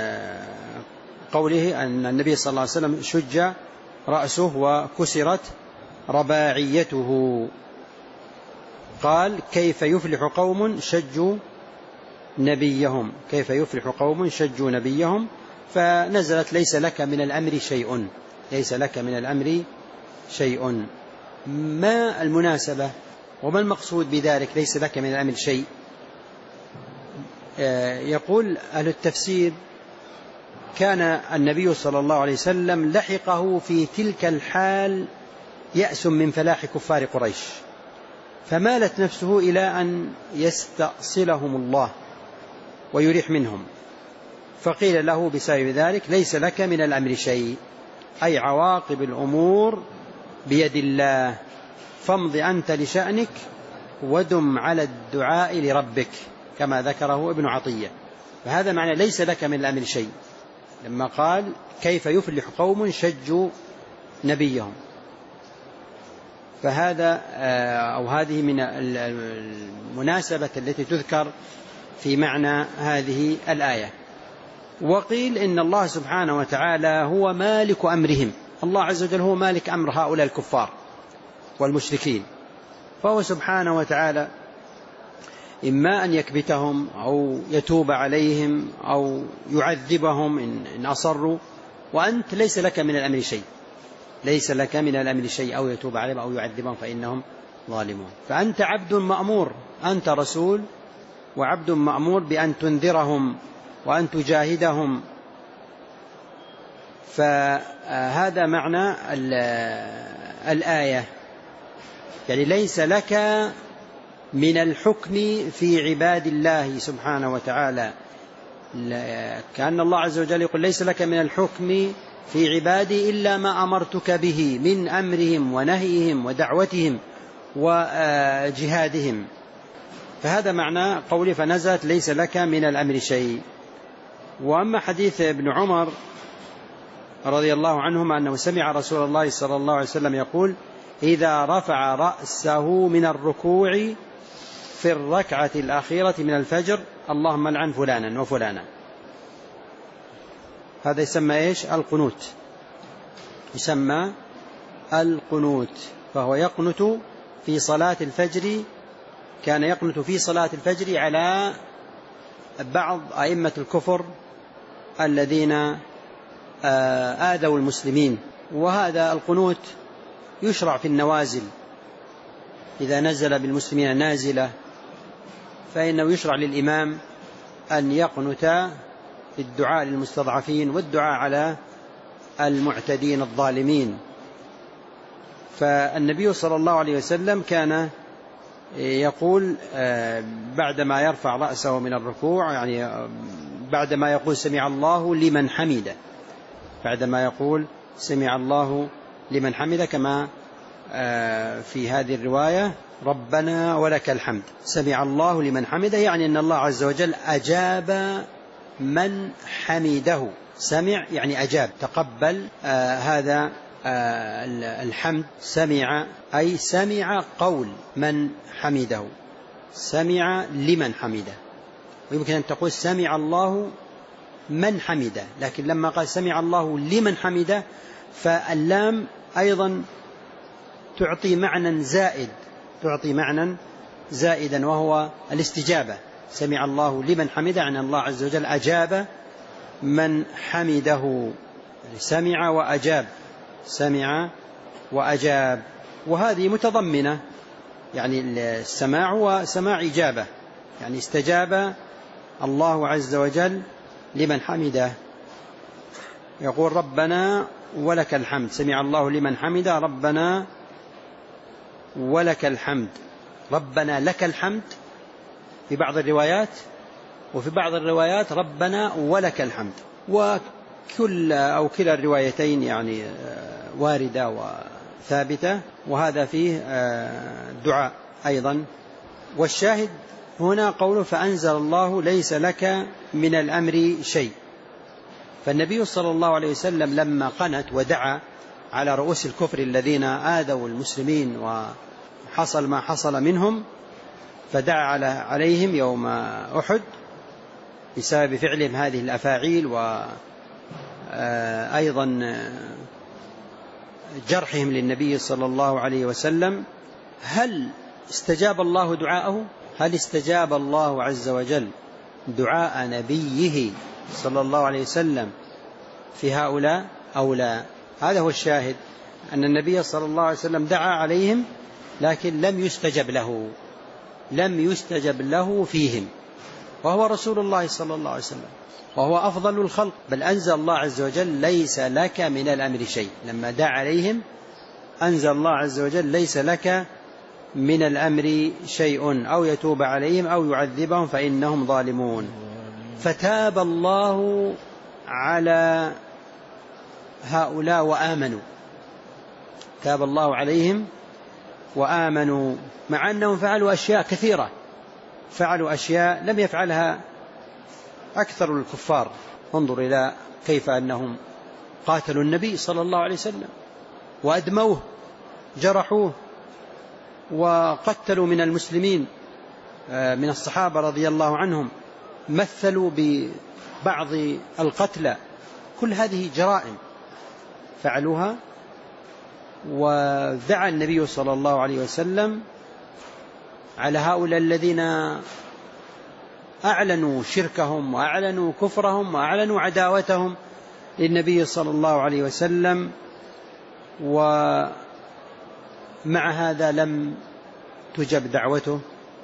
قوله أن النبي صلى الله عليه وسلم شج رأسه وكسرت رباعيته. قال كيف يفلح قوم شجوا نبيهم، كيف يفلح قوم شجوا نبيهم، فنزلت ليس لك من الأمر شيء، ليس لك من الأمر شيء. ما المناسبة وما المقصود بذلك ليس لك من الأمر شيء؟ يقول أهل التفسير كان النبي صلى الله عليه وسلم لحقه في تلك الحال يأس من فلاح كفار قريش، فمالت نفسه إلى أن يستأصلهم الله ويريح منهم، فقيل له بسبب ذلك ليس لك من الأمر شيء، أي عواقب الأمور بيد الله، فامض أنت لشأنك ودم على الدعاء لربك، كما ذكره ابن عطية. فهذا معنى ليس لك من الأمر شيء، لما قال كيف يفلح قوم شجوا نبيهم. فهذا أو هذه من المناسبة التي تذكر في معنى هذه الآية. وقيل إن الله سبحانه وتعالى هو مالك أمرهم، الله عز وجل هو مالك أمر هؤلاء الكفار والمشركين، فهو سبحانه وتعالى إما أن يكبتهم أو يتوب عليهم أو يعذبهم إن أصروا، وأنت ليس لك من الأمر شيء، ليس لك من الأمر شيء، أو يتوب عليهم أو يعذبهم فإنهم ظالمون. فأنت عبد مأمور، أنت رسول وعبد مأمور بأن تنذرهم وأن تجاهدهم. فهذا معنى الآية، يعني ليس لك من الحكم في عباد الله سبحانه وتعالى، كأن الله عز وجل يقول ليس لك من الحكم في عبادي إلا ما أمرتك به من أمرهم ونهيهم ودعوتهم وجهادهم. فهذا معنى قولي فنزلت ليس لك من الأمر شيء. وأما حديث ابن عمر رضي الله عنهما أنه سمع رسول الله صلى الله عليه وسلم يقول إذا رفع رأسه من الركوع في الركعة الأخيرة من الفجر اللهم لعن فلانا وفلانا، هذا يسمى إيش؟ القنوت، يسمى القنوت. فهو يقنت في صلاة الفجر، كان يقنت في صلاة الفجر على بعض أئمة الكفر الذين آذوا المسلمين. وهذا القنوت يشرع في النوازل، إذا نزل بالمسلمين نازلة فإنه يشرع للإمام أن يقنت في الدعاء للمستضعفين والدعاء على المعتدين الظالمين. فالنبي صلى الله عليه وسلم كان يقول بعدما يرفع رأسه من الركوع، يعني بعدما يقول سمع الله لمن حمده، بعدما يقول سمع الله لمن حمده، كما في هذه الرواية ربنا ولك الحمد، سمع الله لمن حمده، يعني أن الله عز وجل أجاب من حمده، سمع يعني أجاب، تقبل آه هذا آه الحمد، سمع أي سمع قول من حمده، سمع لمن حمده. ويمكن أن تقول سمع الله من حمده، لكن لما قال سمع الله لمن حمده فاللام أيضا تعطي معنى زائد، تعطي معنى زائدا وهو الاستجابة. سمع الله لمن حمده عن الله عز وجل أجاب من حمده، سمع وأجاب، سمع وأجاب. وهذه متضمنة يعني السماع وسماع إجابة، يعني استجاب الله عز وجل لمن حمده. يقول ربنا ولك الحمد، سمع الله لمن حمده ربنا ولك الحمد، ربنا لك الحمد في بعض الروايات، وفي بعض الروايات ربنا ولك الحمد. وكل أو كلا الروايتين يعني واردة وثابتة، وهذا فيه دعاء أيضا. والشاهد هنا قوله فأنزل الله ليس لك من الأمر شيء. فالنبي صلى الله عليه وسلم لما قنت ودعا على رؤوس الكفر الذين آذوا المسلمين وحصل ما حصل منهم، فدعا عليهم يوم أحد بسبب فعلهم هذه الأفاعيل وأيضا جرحهم للنبي صلى الله عليه وسلم. هل استجاب الله دعاءه؟ هل استجاب الله عز وجل دعاء نبيه صلى الله عليه وسلم في هؤلاء أو لا؟ هذا هو الشاهد، أن النبي صلى الله عليه وسلم دعا عليهم لكن لم يستجب له، لم يستجب له فيهم، وهو رسول الله صلى الله عليه وسلم وهو أفضل الخلق. بل أنزل الله عز وجل ليس لك من الأمر شيء، لما دعا عليهم أنزل الله عز وجل ليس لك من الأمر شيء، أو يتوب عليهم أو يعذبهم فإنهم ظالمون. فتاب الله على هؤلاء وآمنوا، تاب الله عليهم وآمنوا، مع أنهم فعلوا أشياء كثيرة، فعلوا أشياء لم يفعلها أكثر الكفار. انظر إلى كيف أنهم قاتلوا النبي صلى الله عليه وسلم وأدموه، جرحوه وقتلوا من المسلمين من الصحابة رضي الله عنهم، مثلوا ببعض القتلى. كل هذه جرائم فعلوها، ودعا النبي صلى الله عليه وسلم على هؤلاء الذين أعلنوا شركهم وأعلنوا كفرهم وأعلنوا عداوتهم للنبي صلى الله عليه وسلم، ومع هذا لم تجب دعوته،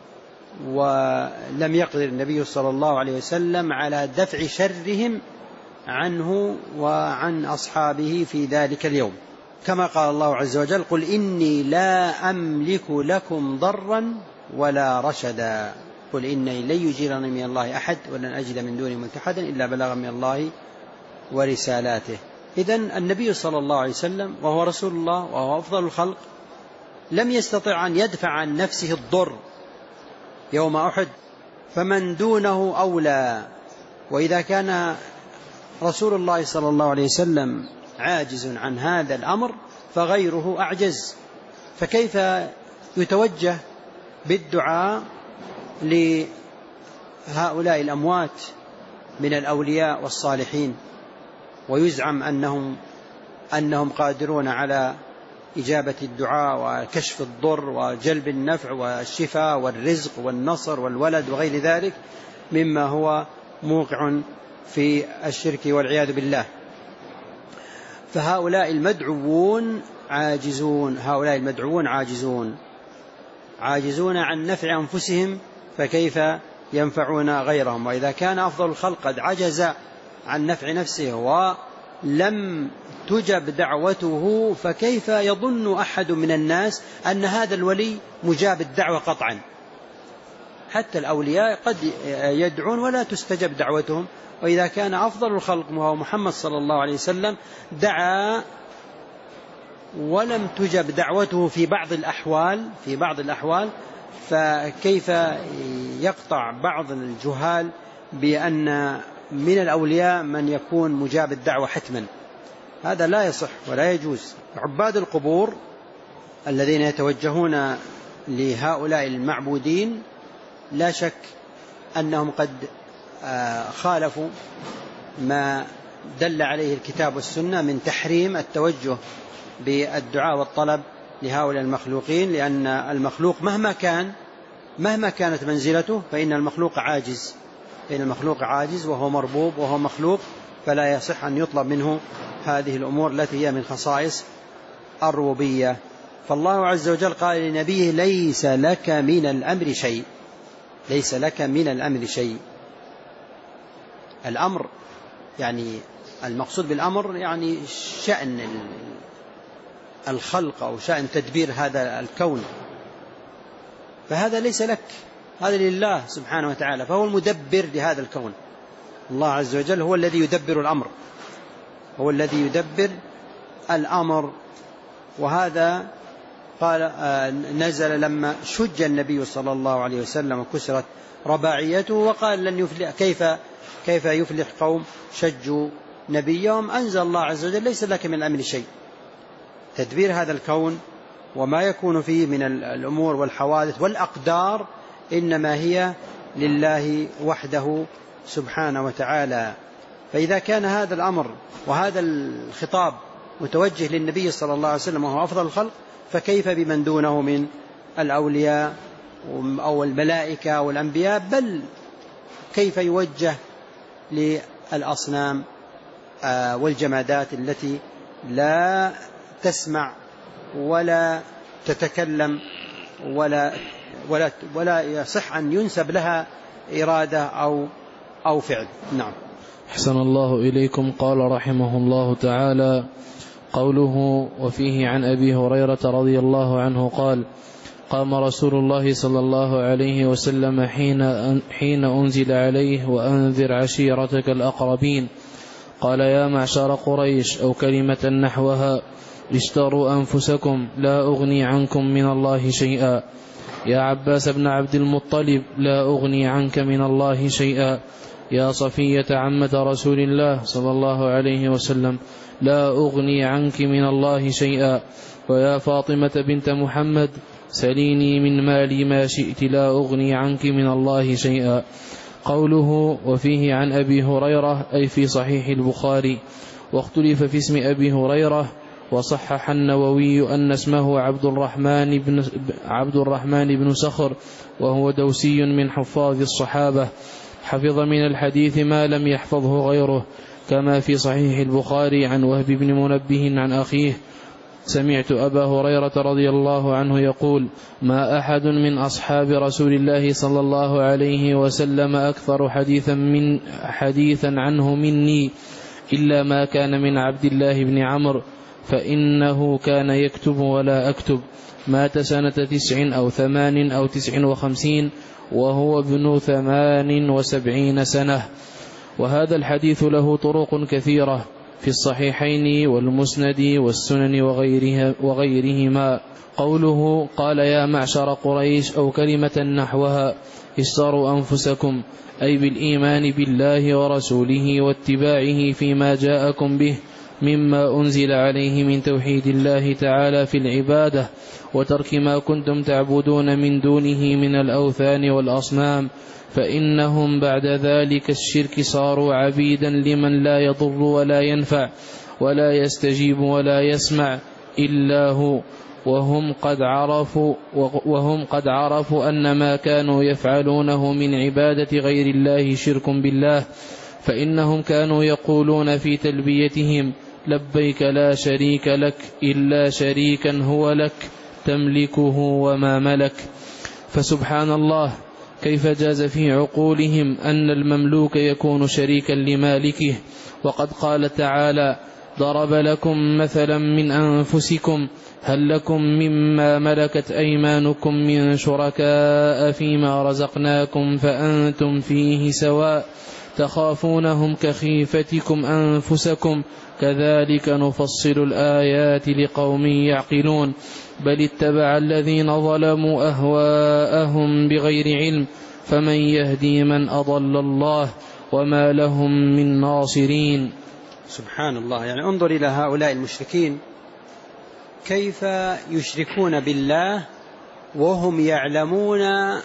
ولم يقدر النبي صلى الله عليه وسلم على دفع شرهم عنه وعن أصحابه في ذلك اليوم، كما قال الله عز وجل: قل إني لا أملك لكم ضرا ولا رشدا، قل إني لن يجيرني من الله أحد ولن أجد من دونه ملتحدا إلا بلاغا من الله ورسالاته. إذن النبي صلى الله عليه وسلم وهو رسول الله وهو أفضل الخلق لم يستطع أن يدفع عن نفسه الضر يوم أحد، فمن دونه أولى. وإذا كان رسول الله صلى الله عليه وسلم عاجز عن هذا الأمر فغيره أعجز، فكيف يتوجه بالدعاء لهؤلاء الأموات من الأولياء والصالحين ويزعم أنهم أنهم قادرون على إجابة الدعاء وكشف الضر وجلب النفع والشفاء والرزق والنصر والولد وغير ذلك مما هو موقع في الشرك والعياذ بالله. فهؤلاء المدعوون عاجزون، هؤلاء المدعوون عاجزون عاجزون عن نفع أنفسهم، فكيف ينفعون غيرهم؟ وإذا كان أفضل الخلق قد عجز عن نفع نفسه ولم تجب دعوته، فكيف يظن أحد من الناس أن هذا الولي مجاب الدعوة قطعا؟ حتى الأولياء قد يدعون ولا تستجب دعوتهم، وإذا كان أفضل الخلق وهو محمد صلى الله عليه وسلم دعا ولم تجب دعوته في بعض الأحوال في بعض الأحوال فكيف يقطع بعض الجهال بأن من الأولياء من يكون مجاب الدعوة حتما؟ هذا لا يصح ولا يجوز. عباد القبور الذين يتوجهون لهؤلاء المعبودين لا شك أنهم قد خالفوا ما دل عليه الكتاب والسنة من تحريم التوجه بالدعاء والطلب لهؤلاء المخلوقين، لأن المخلوق مهما كان مهما كانت منزلته فإن المخلوق عاجز فإن المخلوق عاجز وهو مربوب وهو مخلوق، فلا يصح أن يطلب منه هذه الأمور التي هي من خصائص الربوبية. فالله عز وجل قال لنبيه: ليس لك من الأمر شيء ليس لك من الأمر شيء. الأمر يعني المقصود بالأمر يعني شأن الخلق أو شأن تدبير هذا الكون، فهذا ليس لك، هذا لله سبحانه وتعالى، فهو المدبر لهذا الكون. الله عز وجل هو الذي يدبر الأمر هو الذي يدبر الأمر وهذا قال نزل لما شج النبي صلى الله عليه وسلم وكسرت رباعيته وقال لن يفلح كيف كيف يفلح قوم شجوا نبيهم. أنزل الله عز وجل: ليس لك من الأمر شيء. تدبير هذا الكون وما يكون فيه من الأمور والحوادث والأقدار إنما هي لله وحده سبحانه وتعالى. فإذا كان هذا الأمر وهذا الخطاب متوجه للنبي صلى الله عليه وسلم وهو أفضل الخلق، فكيف بمن دونه من الأولياء أو الملائكة والأنبياء؟ بل كيف يوجه للأصنام والجمادات التي لا تسمع ولا تتكلم ولا ولا ولا يصح أن ينسب لها إرادة أو أو فعل. نعم. أحسن الله إليكم. قال رحمه الله تعالى: قوله: وفيه عن أبي هريرة رضي الله عنه قال: قام رسول الله صلى الله عليه وسلم حين, حين أنزل عليه وأنذر عشيرتك الأقربين. قال يا معشر قريش أو كلمة نحوها اشتروا أنفسكم لا أغني عنكم من الله شيئا. يا عباس بن عبد المطلب لا أغني عنك من الله شيئا. يا صفية عمة رسول الله صلى الله عليه وسلم لا أغني عنك من الله شيئا. ويا فاطمة بنت محمد سليني من مالي ما شئت لا أغني عنك من الله شيئا. قوله وفيه عن أبي هريرة أي في صحيح البخاري، واختلف في اسم أبي هريرة، وصحح النووي أن اسمه عبد الرحمن بن, عبد الرحمن بن صخر، وهو دوسي من حفاظ الصحابة، حفظ من الحديث ما لم يحفظه غيره، كما في صحيح البخاري عن وهب بن منبه عن أخيه سمعت أبا هريرة رضي الله عنه يقول ما أحد من أصحاب رسول الله صلى الله عليه وسلم أكثر حديثا, من حديثا عنه مني إلا ما كان من عبد الله بن عمرو، فإنه كان يكتب ولا أكتب. مات سنة تسع أو ثمان أو تسع وخمسين وهو ابن ثمان وسبعين سنة. وهذا الحديث له طرق كثيرة في الصحيحين والمسند والسنن وغيرها وغيرهما. قوله قال يا معشر قريش أو كلمة نحوها اشتروا أنفسكم أي بالإيمان بالله ورسوله واتباعه فيما جاءكم به مما أنزل عليه من توحيد الله تعالى في العبادة وترك ما كنتم تعبدون من دونه من الأوثان والأصنام، فإنهم بعد ذلك الشرك صاروا عبيدا لمن لا يضر ولا ينفع ولا يستجيب ولا يسمع إلا هو، وهم قد عرفوا وهم قد عرفوا أن ما كانوا يفعلونه من عبادة غير الله شرك بالله، فإنهم كانوا يقولون في تلبيتهم لبيك لا شريك لك إلا شريكا هو لك تملكه وما ملك. فسبحان الله كيف جاز في عقولهم أن المملوك يكون شريكا لمالكه، وقد قال تعالى ضرب لكم مثلا من أنفسكم هل لكم مما ملكت أيمانكم من شركاء فيما رزقناكم فأنتم فيه سواء تخافونهم كخيفتكم أنفسكم كذلك نفصل الآيات لقوم يعقلون بل اتبع الذين ظلموا أهواءهم بغير علم فمن يهدي من أضل الله وما لهم من ناصرين. سبحان الله. يعني انظر إلى هؤلاء المشركين كيف يشركون بالله وهم يعلمون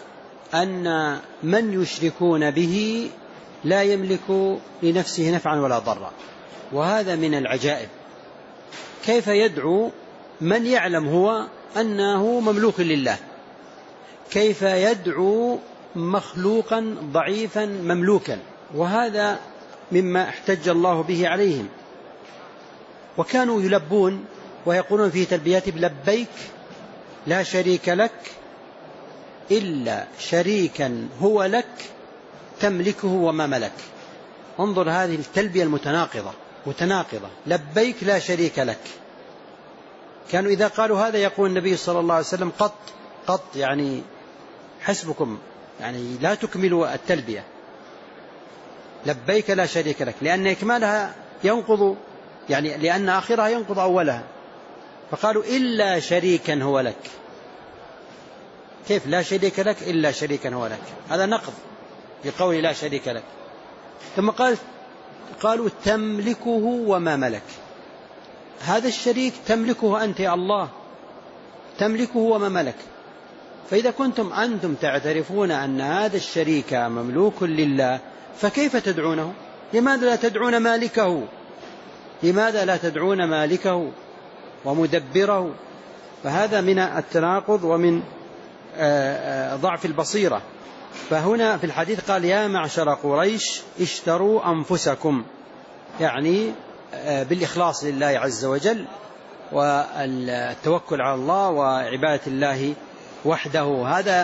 أن من يشركون به لا يملك لنفسه نفعا ولا ضرا. وهذا من العجائب، كيف يدعو من يعلم هو أنه مملوك لله، كيف يدعو مخلوقا ضعيفا مملوكا، وهذا مما احتج الله به عليهم. وكانوا يلبون ويقولون في تلبياتهم لبيك لا شريك لك إلا شريكا هو لك تملكه وما ملك. انظر هذه التلبية المتناقضة متناقضة، لبيك لا شريك لك. كانوا إذا قالوا هذا يقول النبي صلى الله عليه وسلم قط قط يعني حسبكم، يعني لا تكملوا التلبية، لبيك لا شريك لك، لأن إكمالها ينقض يعني لأن آخرها ينقض أولها. فقالوا إلا شريكا هو لك. كيف لا شريك لك إلا شريكا هو لك؟ هذا نقض بقول لا شريك لك. ثم قال قالوا تملكه وما ملك. هذا الشريك تملكه أنت يا الله، تملكه وما ملك. فإذا كنتم أنتم تعترفون أن هذا الشريك مملوك لله فكيف تدعونه؟ لماذا لا تدعون مالكه؟ لماذا لا تدعون مالكه ومدبره؟ فهذا من التناقض ومن ضعف البصيرة. فهنا في الحديث قال يا معشر قريش اشتروا أنفسكم، يعني بالإخلاص لله عز وجل والتوكل على الله وعبادة الله وحده. هذا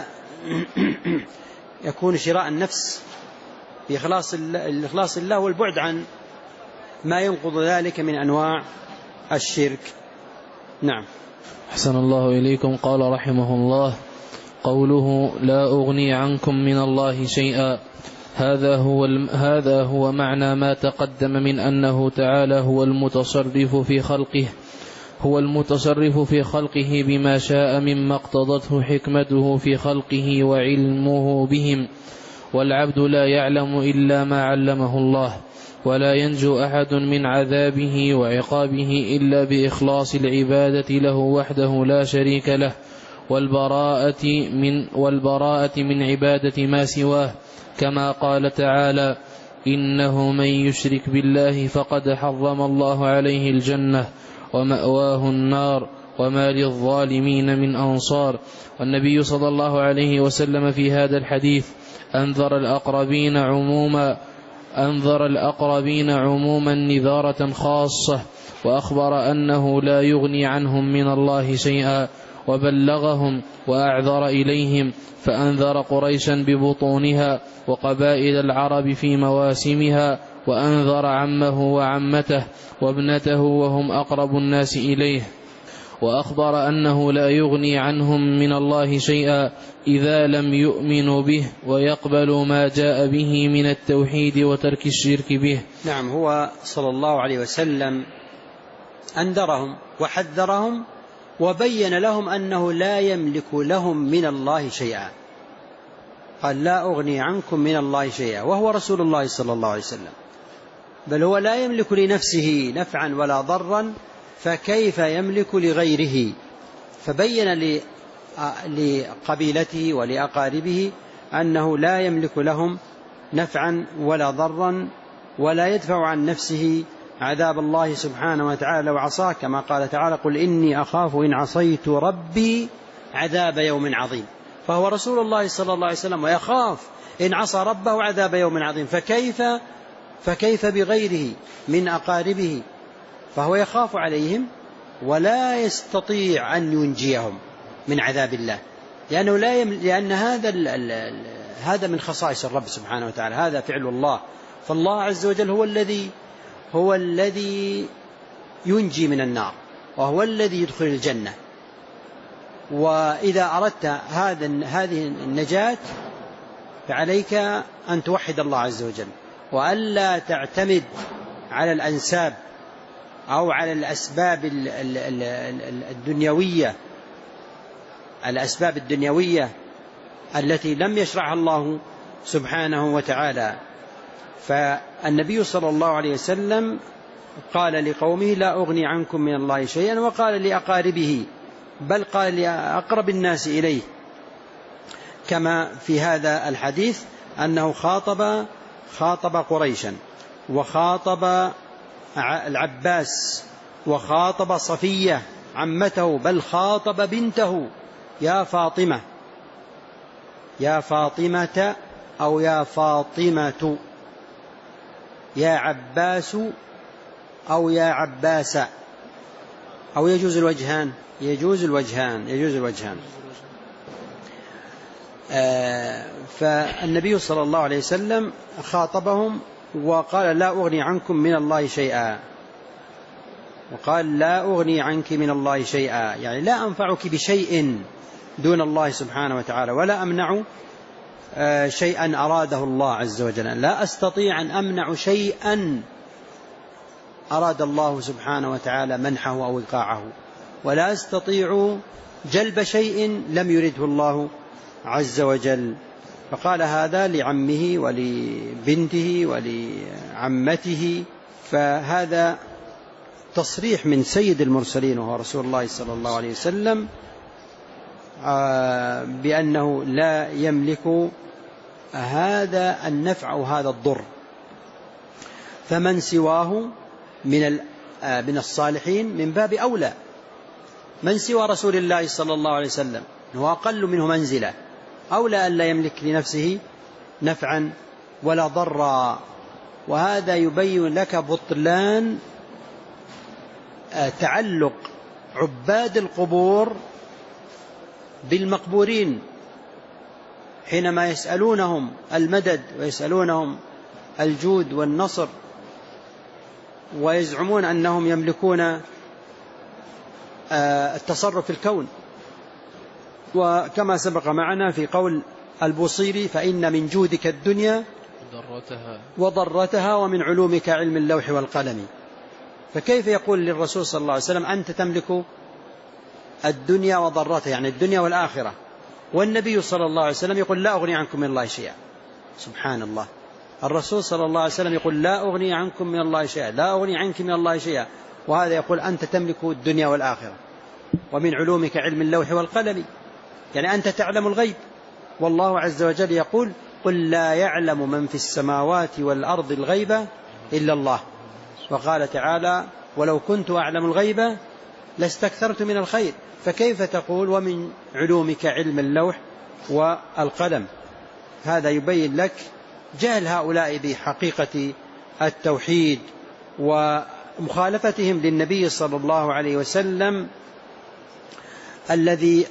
يكون شراء النفس بإخلاص الإخلاص لله والبعد عن ما ينقض ذلك من أنواع الشرك. نعم. أحسن الله إليكم. قال رحمه الله قوله لا أغني عنكم من الله شيئا، هذا هو, هذا هو معنى ما تقدم من أنه تعالى هو المتصرف في خلقه هو المتصرف في خلقه بما شاء مما اقتضته حكمته في خلقه وعلمه بهم، والعبد لا يعلم إلا ما علمه الله، ولا ينجو أحد من عذابه وعقابه إلا بإخلاص العبادة له وحده لا شريك له، والبراءة من, والبراءة من عبادة ما سواه، كما قال تعالى إنه من يشرك بالله فقد حرم الله عليه الجنة ومأواه النار وما للظالمين من أنصار. والنبي صلى الله عليه وسلم في هذا الحديث أنذر الأقربين عموما أنذر الأقربين عموما نذارة خاصة، وأخبر أنه لا يغني عنهم من الله شيئا، وبلغهم وأعذر إليهم، فأنذر قريشا ببطونها وقبائل العرب في مواسمها، وأنذر عمه وعمته وابنته وهم أقرب الناس إليه، وأخبر أنه لا يغني عنهم من الله شيئا إذا لم يؤمنوا به ويقبلوا ما جاء به من التوحيد وترك الشرك به. نعم، هو صلى الله عليه وسلم أنذرهم وحذرهم وبين لهم أنه لا يملك لهم من الله شيئا، قال لا أغني عنكم من الله شيئا، وهو رسول الله صلى الله عليه وسلم، بل هو لا يملك لنفسه نفعا ولا ضرا، فكيف يملك لغيره؟ فبين لقبيلته ولأقاربه أنه لا يملك لهم نفعا ولا ضرا، ولا يدفع عن نفسه عذاب الله سبحانه وتعالى وعصاه، كما قال تعالى قل إني أخاف إن عصيت ربي عذاب يوم عظيم. فهو رسول الله صلى الله عليه وسلم ويخاف إن عصى ربه عذاب يوم عظيم، فكيف فكيف بغيره من أقاربه؟ فهو يخاف عليهم ولا يستطيع أن ينجيهم من عذاب الله، لأنه لا يم... لأن هذا ال... ال... هذا من خصائص الرب سبحانه وتعالى، هذا فعل الله. فالله عز وجل هو الذي هو الذي ينجي من النار، وهو الذي يدخل الجنة. وإذا أردت هذا هذه النجاة فعليك أن توحد الله عز وجل، وألا تعتمد على الأنساب أو على الأسباب الدنيوية الأسباب الدنيوية التي لم يشرعها الله سبحانه وتعالى. فالنبي صلى الله عليه وسلم قال لقومه لا أغني عنكم من الله شيئا، وقال لأقاربه، بل قال لأقرب الناس إليه، كما في هذا الحديث أنه خاطب خاطب قريشا، وخاطب العباس، وخاطب صفية عمته، بل خاطب بنته يا فاطمة يا فاطمة أو يا فاطمة، يا عباس أو يا عباس، أو يجوز الوجهان يجوز الوجهان يجوز الوجهان آه فالنبي صلى الله عليه وسلم خاطبهم وقال لا أغني عنكم من الله شيئا، وقال لا أغني عنك من الله شيئا، يعني لا أنفعك بشيء دون الله سبحانه وتعالى، ولا أمنع شيئا أراده الله عز وجل، لا أستطيع أن أمنع شيئا أراد الله سبحانه وتعالى منحه أو إيقاعه، ولا أستطيع جلب شيء لم يرده الله عز وجل. فقال هذا لعمه ولبنته ولعمته، فهذا تصريح من سيد المرسلين وهو رسول الله صلى الله عليه وسلم بأنه لا يملك هذا النفع أو هذا الضر، فمن سواه من من الصالحين من باب أولى، من سوى رسول الله صلى الله عليه وسلم هو أقل منه منزلة، أولى أن لا يملك لنفسه نفعا ولا ضرا. وهذا يبين لك بطلان تعلق عباد القبور بالمقبورين حينما يسألونهم المدد ويسألونهم الجود والنصر، ويزعمون أنهم يملكون التصرف في الكون، وكما سبق معنا في قول البوصيري فإن من جودك الدنيا ضرتها وضرتها ومن علومك علم اللوح والقلم. فكيف يقول للرسول صلى الله عليه وسلم أنت تملك الدنيا وضرتها، يعني الدنيا والآخرة، والنبي صلى الله عليه وسلم يقول لا أغني عنكم من الله شيئا. سبحان الله، الرسول صلى الله عليه وسلم يقول لا أغني عنكم من الله شيئا، لا أغني عنك من الله شيئا، وهذا يقول أنت تملك الدنيا والآخرة ومن علومك علم اللوح والقلم، يعني أنت تعلم الغيب. والله عز وجل يقول قل لا يعلم من في السماوات والأرض الغيب إلا الله. وقال تعالى ولو كنت أعلم الغيب لاستكثرت من الخير. فكيف تقول ومن علومك علم اللوح والقلم؟ هذا يبين لك جهل هؤلاء بحقيقة التوحيد ومخالفتهم للنبي صلى الله عليه وسلم الذي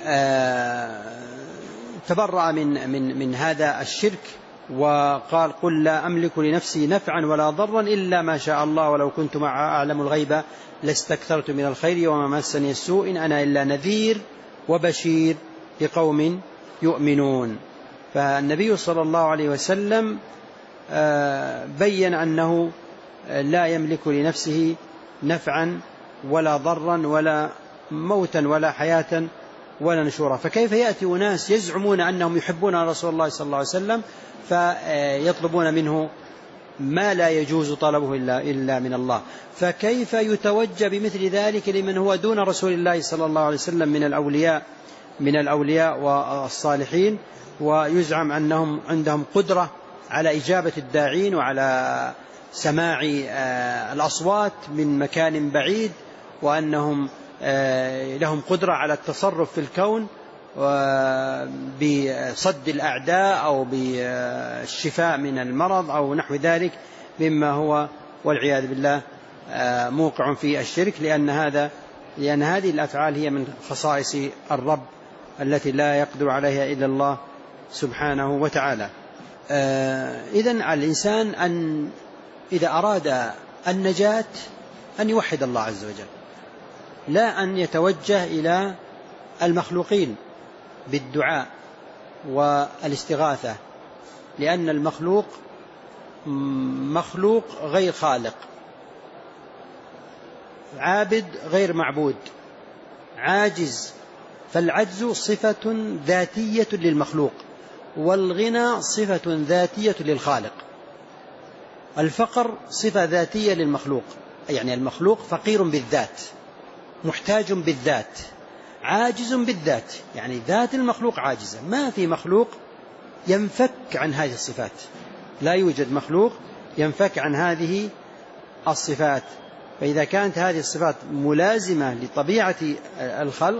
تبرأ من, من, من هذا الشرك وقال قل لا أملك لنفسي نفعا ولا ضرا إلا ما شاء الله ولو كنت مع أعلم الغيب لاستكثرت من الخير وما مسني السوء إن أنا إلا نذير وبشير لقوم يؤمنون. فالنبي صلى الله عليه وسلم بين أنه لا يملك لنفسه نفعا ولا ضرا ولا موتا ولا حياة ولا نشورا. فكيف يأتي أناس يزعمون أنهم يحبون رسول الله صلى الله عليه وسلم فيطلبون منه ما لا يجوز طلبه إلا, إلا من الله؟ فكيف يتوجه بمثل ذلك لمن هو دون رسول الله صلى الله عليه وسلم من الأولياء من الأولياء والصالحين، ويزعم أنهم عندهم قدرة على إجابة الداعين وعلى سماع الأصوات من مكان بعيد، وأنهم لهم قدرة على التصرف في الكون بصد الأعداء أو بالشفاء من المرض أو نحو ذلك مما هو والعياذ بالله موقع في الشرك، لأن هذا لأن هذه الأفعال هي من خصائص الرب التي لا يقدر عليها إلا الله سبحانه وتعالى. إذن على الإنسان أن إذا أراد النجاة أن يوحد الله عز وجل، لا أن يتوجه إلى المخلوقين بالدعاء والاستغاثة، لأن المخلوق مخلوق غير خالق، عابد غير معبود، عاجز. فالعجز صفة ذاتية للمخلوق، والغنى صفة ذاتية للخالق. الفقر صفة ذاتية للمخلوق، يعني المخلوق فقير بالذات، محتاج بالذات، عاجز بالذات، يعني ذات المخلوق عاجزة. ما في مخلوق ينفك عن هذه الصفات، لا يوجد مخلوق ينفك عن هذه الصفات. فإذا كانت هذه الصفات ملازمة لطبيعة الخلق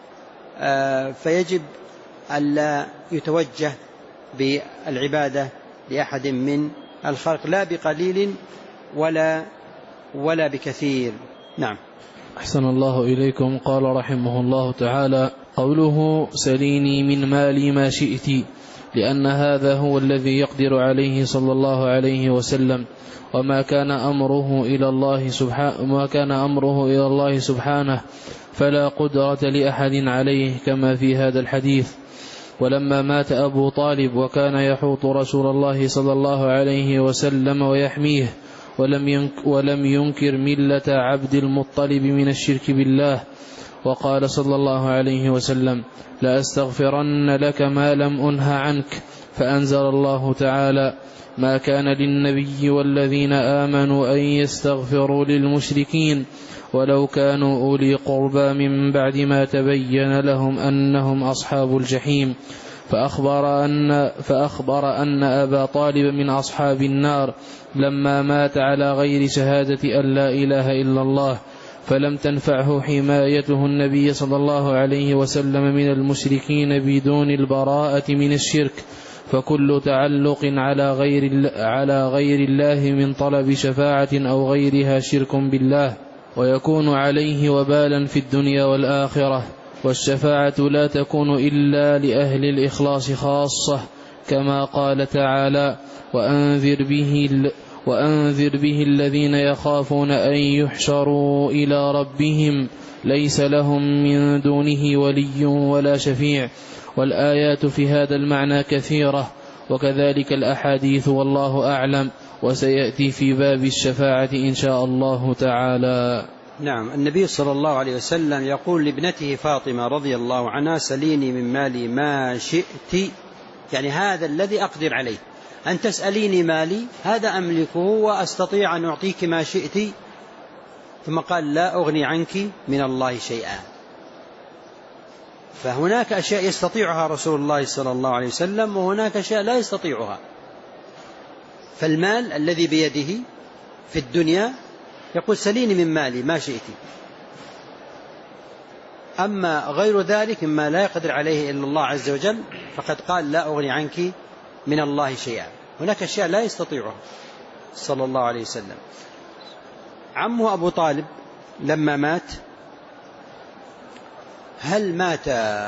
فيجب ألا يتوجه بالعبادة لأحد من الخلق، لا بقليل ولا ولا بكثير. نعم. أحسن الله إليكم. قال رحمه الله تعالى قوله سليني من مالي ما شئت، لأن هذا هو الذي يقدر عليه صلى الله عليه وسلم، وما كان أمره إلى الله سبحانه ما كان أمره إلى الله سبحانه فلا قدرة لأحد عليه، كما في هذا الحديث. ولما مات أبو طالب وكان يحوط رسول الله صلى الله عليه وسلم ويحميه، ولم ولم ينكر ملة عبد المطلب من الشرك بالله، وقال صلى الله عليه وسلم لأستغفرن لك ما لم أنه عنك، فأنزل الله تعالى ما كان للنبي والذين آمنوا أن يستغفروا للمشركين ولو كانوا أولي قربى من بعد ما تبين لهم أنهم أصحاب الجحيم. فأخبر أن, فأخبر أن أبا طالب من أصحاب النار لما مات على غير شهادة أن لا إله إلا الله، فلم تنفعه حمايته النبي صلى الله عليه وسلم من المشركين بدون البراءة من الشرك. فكل تعلق على غير, على غير الله من طلب شفاعة أو غيرها شرك بالله، ويكون عليه وبالا في الدنيا والآخرة. والشفاعة لا تكون إلا لأهل الإخلاص خاصة، كما قال تعالى وأنذر به, وأنذر به الذين يخافون أن يحشروا إلى ربهم ليس لهم من دونه ولي ولا شفيع. والآيات في هذا المعنى كثيرة، وكذلك الأحاديث، والله أعلم، وسيأتي في باب الشفاعة إن شاء الله تعالى. نعم. النبي صلى الله عليه وسلم يقول لابنته فاطمة رضي الله عنها: سليني من مالي ما شئت، يعني هذا الذي أقدر عليه، أن تسأليني مالي هذا أملكه وأستطيع أن أعطيك ما شئت. ثم قال: لا أغني عنك من الله شيئا. فهناك أشياء يستطيعها رسول الله صلى الله عليه وسلم، وهناك أشياء لا يستطيعها. فالمال الذي بيده في الدنيا يقول: سليني من مالي ما شئت. أما غير ذلك مما لا يقدر عليه إلا الله عز وجل فقد قال: لا أغني عنك من الله شيئا. هناك أشياء لا يستطيعها صلى الله عليه وسلم. عمه أبو طالب لما مات، هل مات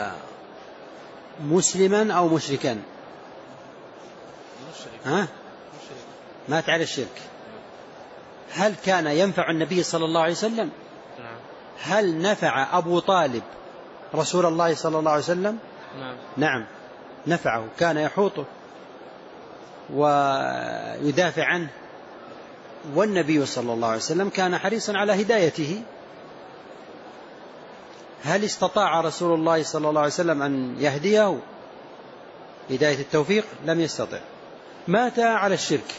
مسلما أو مشركا؟ ها؟ مات على الشرك. هل كان ينفع النبي صلى الله عليه وسلم؟ هل نفع أبو طالب رسول الله صلى الله عليه وسلم؟ نعم نفعه، كان يحوطه ويدافع عنه، والنبي صلى الله عليه وسلم كان حريصا على هدايته. هل استطاع رسول الله صلى الله عليه وسلم أن يهديه هداية التوفيق؟ لم يستطع. مات على الشرك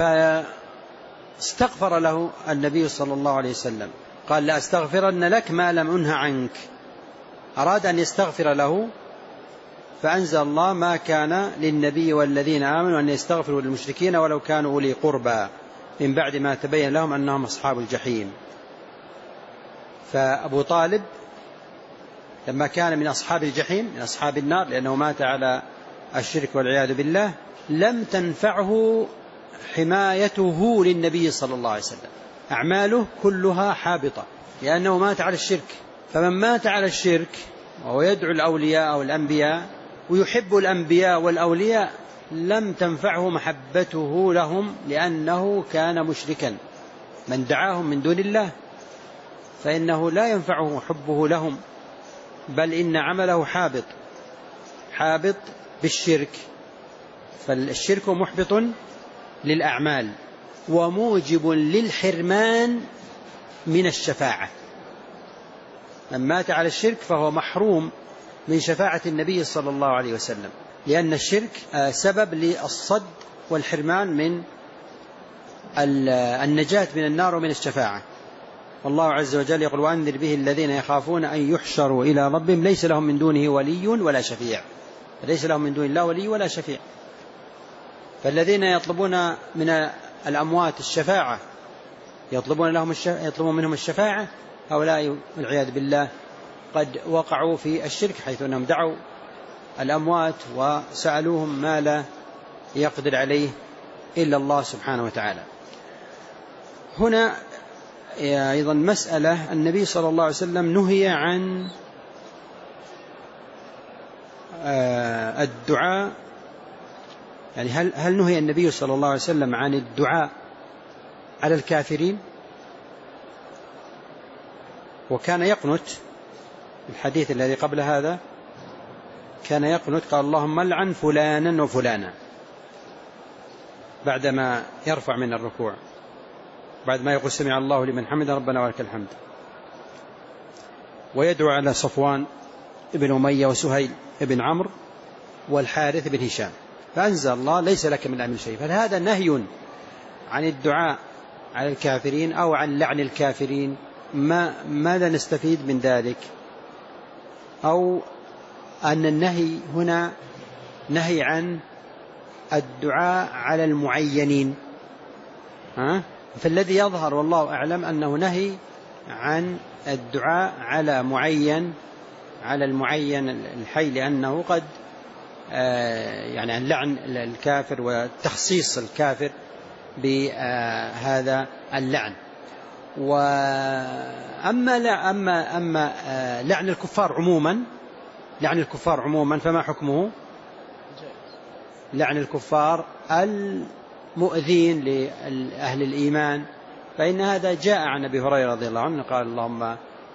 فاستغفر له النبي صلى الله عليه وسلم، قال: لا أستغفرن لك ما لم أنه عنك. أراد أن يستغفر له فأنزل الله: ما كان للنبي والذين آمنوا أن يستغفروا للمشركين ولو كانوا أولي قربى من بعد ما تبين لهم أنهم أصحاب الجحيم. فأبو طالب لما كان من أصحاب الجحيم، من أصحاب النار، لأنه مات على الشرك والعياذ بالله، لم تنفعه حمايته للنبي صلى الله عليه وسلم، أعماله كلها حابطة لأنه مات على الشرك. فمن مات على الشرك وهو يدعو الأولياء أو الأنبياء ويحب الأنبياء والأولياء لم تنفعه محبته لهم، لأنه كان مشركا. من دعاهم من دون الله فإنه لا ينفعه حبه لهم، بل إن عمله حابط حابط بالشرك. فالشرك محبط للأعمال وموجب للحرمان من الشفاعة. من مات على الشرك فهو محروم من شفاعة النبي صلى الله عليه وسلم، لأن الشرك سبب للصد والحرمان من النجاة من النار ومن الشفاعة. والله عز وجل يقول: وأنذر به الذين يخافون أن يحشروا إلى ربهم ليس لهم من دونه ولي ولا شفيع. ليس لهم من دون الله ولي ولا شفيع. فالذين يطلبون من الأموات الشفاعة يطلبون لهم يطلبون منهم الشفاعة، هؤلاء والعياذ بالله قد وقعوا في الشرك، حيث أنهم دعوا الأموات وسألوهم ما لا يقدر عليه إلا الله سبحانه وتعالى. هنا أيضا مسألة: النبي صلى الله عليه وسلم نهي عن الدعاء، يعني هل هل نهي النبي صلى الله عليه وسلم عن الدعاء على الكافرين؟ وكان يقنت، الحديث الذي قبل هذا كان يقنت قال: اللهم لعن فلانا وفلانا، بعدما يرفع من الركوع، بعد ما يقول سمع الله لمن حمد ربنا ولك الحمد. ويدعو على صفوان ابن أمية وسهيل ابن عمرو والحارث بن هشام، فأنزل الله: ليس لك من الأمر شيء. فهذا نهي عن الدعاء على الكافرين أو عن لعن الكافرين. ما ماذا نستفيد من ذلك؟ أو أن النهي هنا نهي عن الدعاء على المعينين، ها؟ فالذي يظهر والله أعلم أنه نهي عن الدعاء على معين، على المعين الحي، لأنه قد يعني عن لعن الكافر وتخصيص الكافر بهذا اللعن. وأما لا أما أما لعن الكفار عموما، لعن الكفار عموما فما حكمه؟ لعن الكفار مؤذين لأهل الإيمان، فإن هذا جاء عن أبي هريرة رضي الله عنه قال اللهم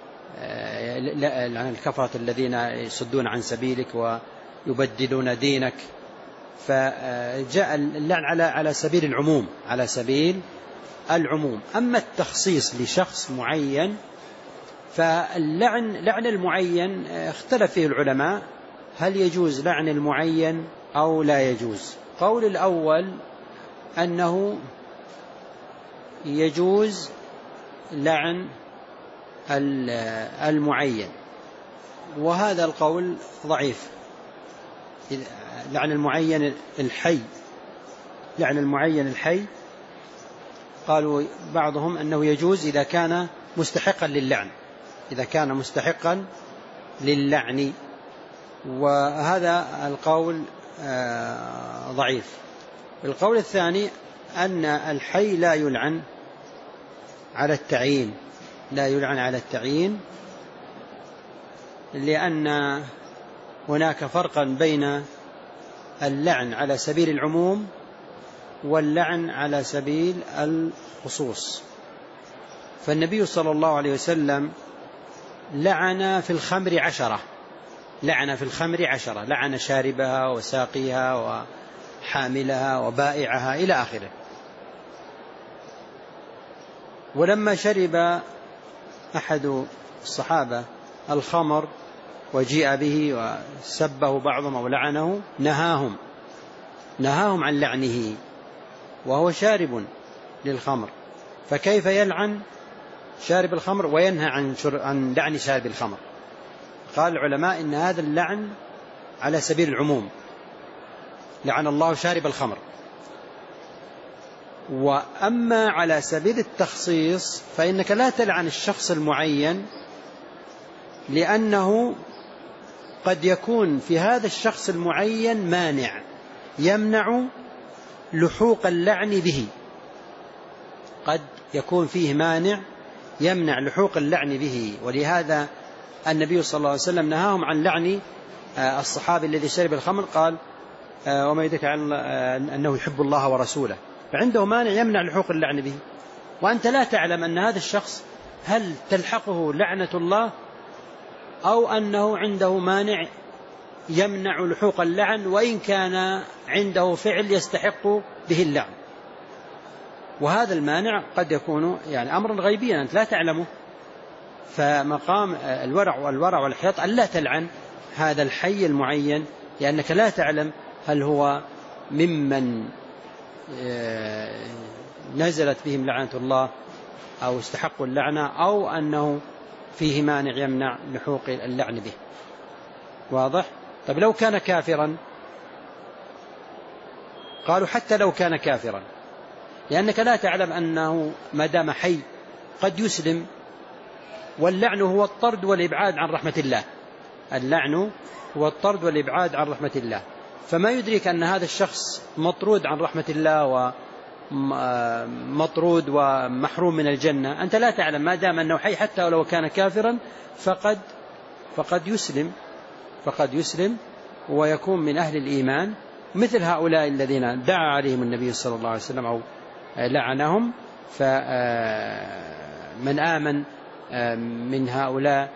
عن الكفرة الذين يصدون عن سبيلك ويبدلون دينك. فجاء اللعن على على سبيل العموم، على سبيل العموم. أما التخصيص لشخص معين فاللعن لعن المعين اختلف فيه العلماء، هل يجوز لعن المعين أو لا يجوز؟ قول الأول أنه يجوز لعن المعين، وهذا القول ضعيف. لعن المعين الحي، لعن المعين الحي قالوا بعضهم أنه يجوز إذا كان مستحقا للعن، إذا كان مستحقا للعن، وهذا القول ضعيف. القول الثاني أن الحي لا يلعن على التعيين، لا يلعن على التعيين، لأن هناك فرقا بين اللعن على سبيل العموم واللعن على سبيل الخصوص. فالنبي صلى الله عليه وسلم لعن في الخمر عشرة، لعن في الخمر عشرة، لعن شاربها وساقيها وحاملها وبائعها إلى آخره. ولما شرب أحد الصحابة الخمر وجيء به وسبه بعضهم أو لعنه نهاهم نهاهم عن لعنه وهو شارب للخمر، فكيف يلعن شارب الخمر وينهى عن عن لعن شارب الخمر؟ قال العلماء إن هذا اللعن على سبيل العموم، لعن الله شارب الخمر. وأما على سبيل التخصيص فإنك لا تلعن الشخص المعين، لأنه قد يكون في هذا الشخص المعين مانع يمنع لحوق اللعن به، قد يكون فيه مانع يمنع لحوق اللعن به. ولهذا النبي صلى الله عليه وسلم نهاهم عن لعن الصحابي الذي شرب الخمر، قال وما يدرك أنه يحب الله ورسوله، فعنده مانع يمنع لحوق اللعن به، وأنت لا تعلم أن هذا الشخص هل تلحقه لعنة الله أو أنه عنده مانع يمنع لحوق اللعن وإن كان عنده فعل يستحق به اللعن. وهذا المانع قد يكون يعني أمرا غيبيا أنت لا تعلمه، فمقام الورع والورع والحياط أن لا تلعن هذا الحي المعين، لأنك لا تعلم هل هو ممن نزلت بهم لعنة الله أو استحقوا اللعنة أو أنه فيه مانع يمنع لحوق اللعن به. واضح؟ طب لو كان كافرا؟ قالوا حتى لو كان كافرا، لأنك لا تعلم أنه ما دام حي قد يسلم، واللعن هو الطرد والإبعاد عن رحمة الله، اللعن هو الطرد والإبعاد عن رحمة الله، فما يدرك أن هذا الشخص مطرود عن رحمة الله ومطرود ومحروم من الجنة. أنت لا تعلم، ما دام أنه حي حتى ولو كان كافرا فقد فقد يسلم فقد يسلم ويكون من أهل الإيمان، مثل هؤلاء الذين دعا عليهم النبي صلى الله عليه وسلم أو لعنهم. فمن آمن من هؤلاء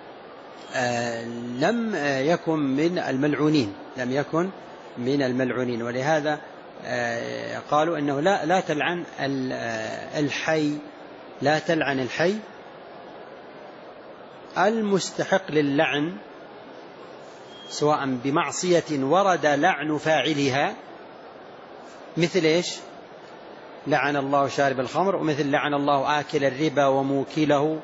لم يكن من الملعونين، لم يكن من الملعونين. ولهذا قالوا إنه لا لا تلعن الحي، لا تلعن الحي المستحق للعن، سواء بمعصية ورد لعن فاعلها، مثل إيش؟ لعن الله شارب الخمر، ومثل لعن الله آكل الربا وموكله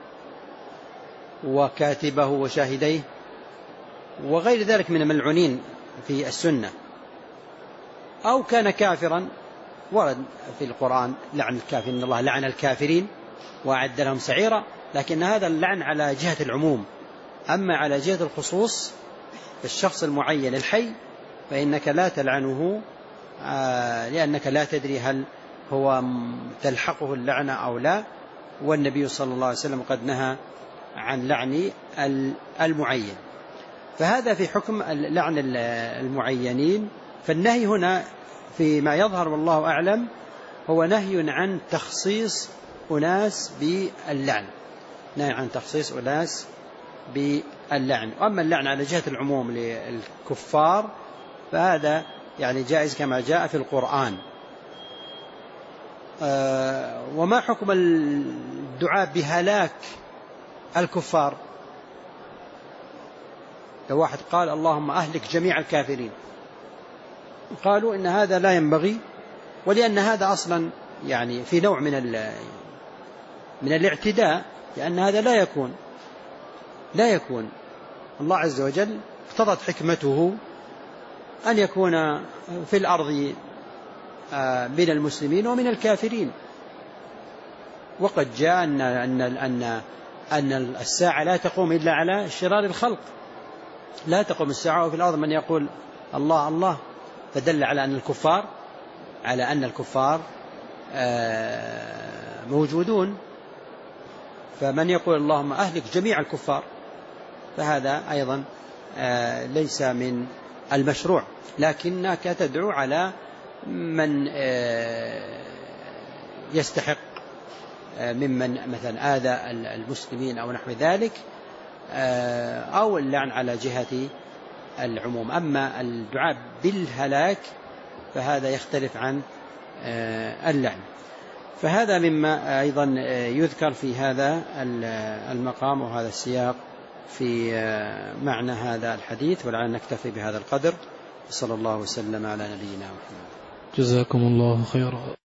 وكاتبه وشاهديه، وغير ذلك من الملعونين في السنة. أو كان كافرا، ورد في القرآن لعن الكافرين، إن الله لعن الكافرين وأعد لهم سعيرا، لكن هذا اللعن على جهة العموم. أما على جهة الخصوص الشخص المعين الحي فإنك لا تلعنه، لأنك لا تدري هل هو تلحقه اللعنة أو لا، والنبي صلى الله عليه وسلم قد نهى عن لعن المعين. فهذا في حكم لعن المعينين. فالنهي هنا فيما يظهر والله أعلم هو نهي عن تخصيص أناس باللعن، نهي عن تخصيص أناس باللعن. وأما اللعن على جهة العموم للكفار فهذا يعني جائز كما جاء في القرآن. أه وما حكم الدعاء بهلاك الكفار؟ لو واحد قال اللهم أهلك جميع الكافرين، قالوا إن هذا لا ينبغي، ولأن هذا أصلا يعني في نوع من من الاعتداء، لأن هذا لا يكون لا يكون الله عز وجل اقتضت حكمته أن يكون في الأرض من المسلمين ومن الكافرين. وقد جاء أن أن أن أن الساعة لا تقوم إلا على شرار الخلق، لا تقوم الساعة وفي الأرض من يقول الله الله، فدل على أن الكفار على أن الكفار موجودون. فمن يقول اللهم أهلك جميع الكفار فهذا أيضا ليس من المشروع، لكنك تدعو على من يستحق ممن مثلا آذى المسلمين أو نحو ذلك، أو اللعن على جهة العموم. أما الدعاء بالهلاك فهذا يختلف عن اللعن. فهذا مما أيضا يذكر في هذا المقام وهذا السياق في معنى هذا الحديث. ولعل نكتفي بهذا القدر، صلى الله وسلم على نبينا محمد. جزاكم الله خيرا.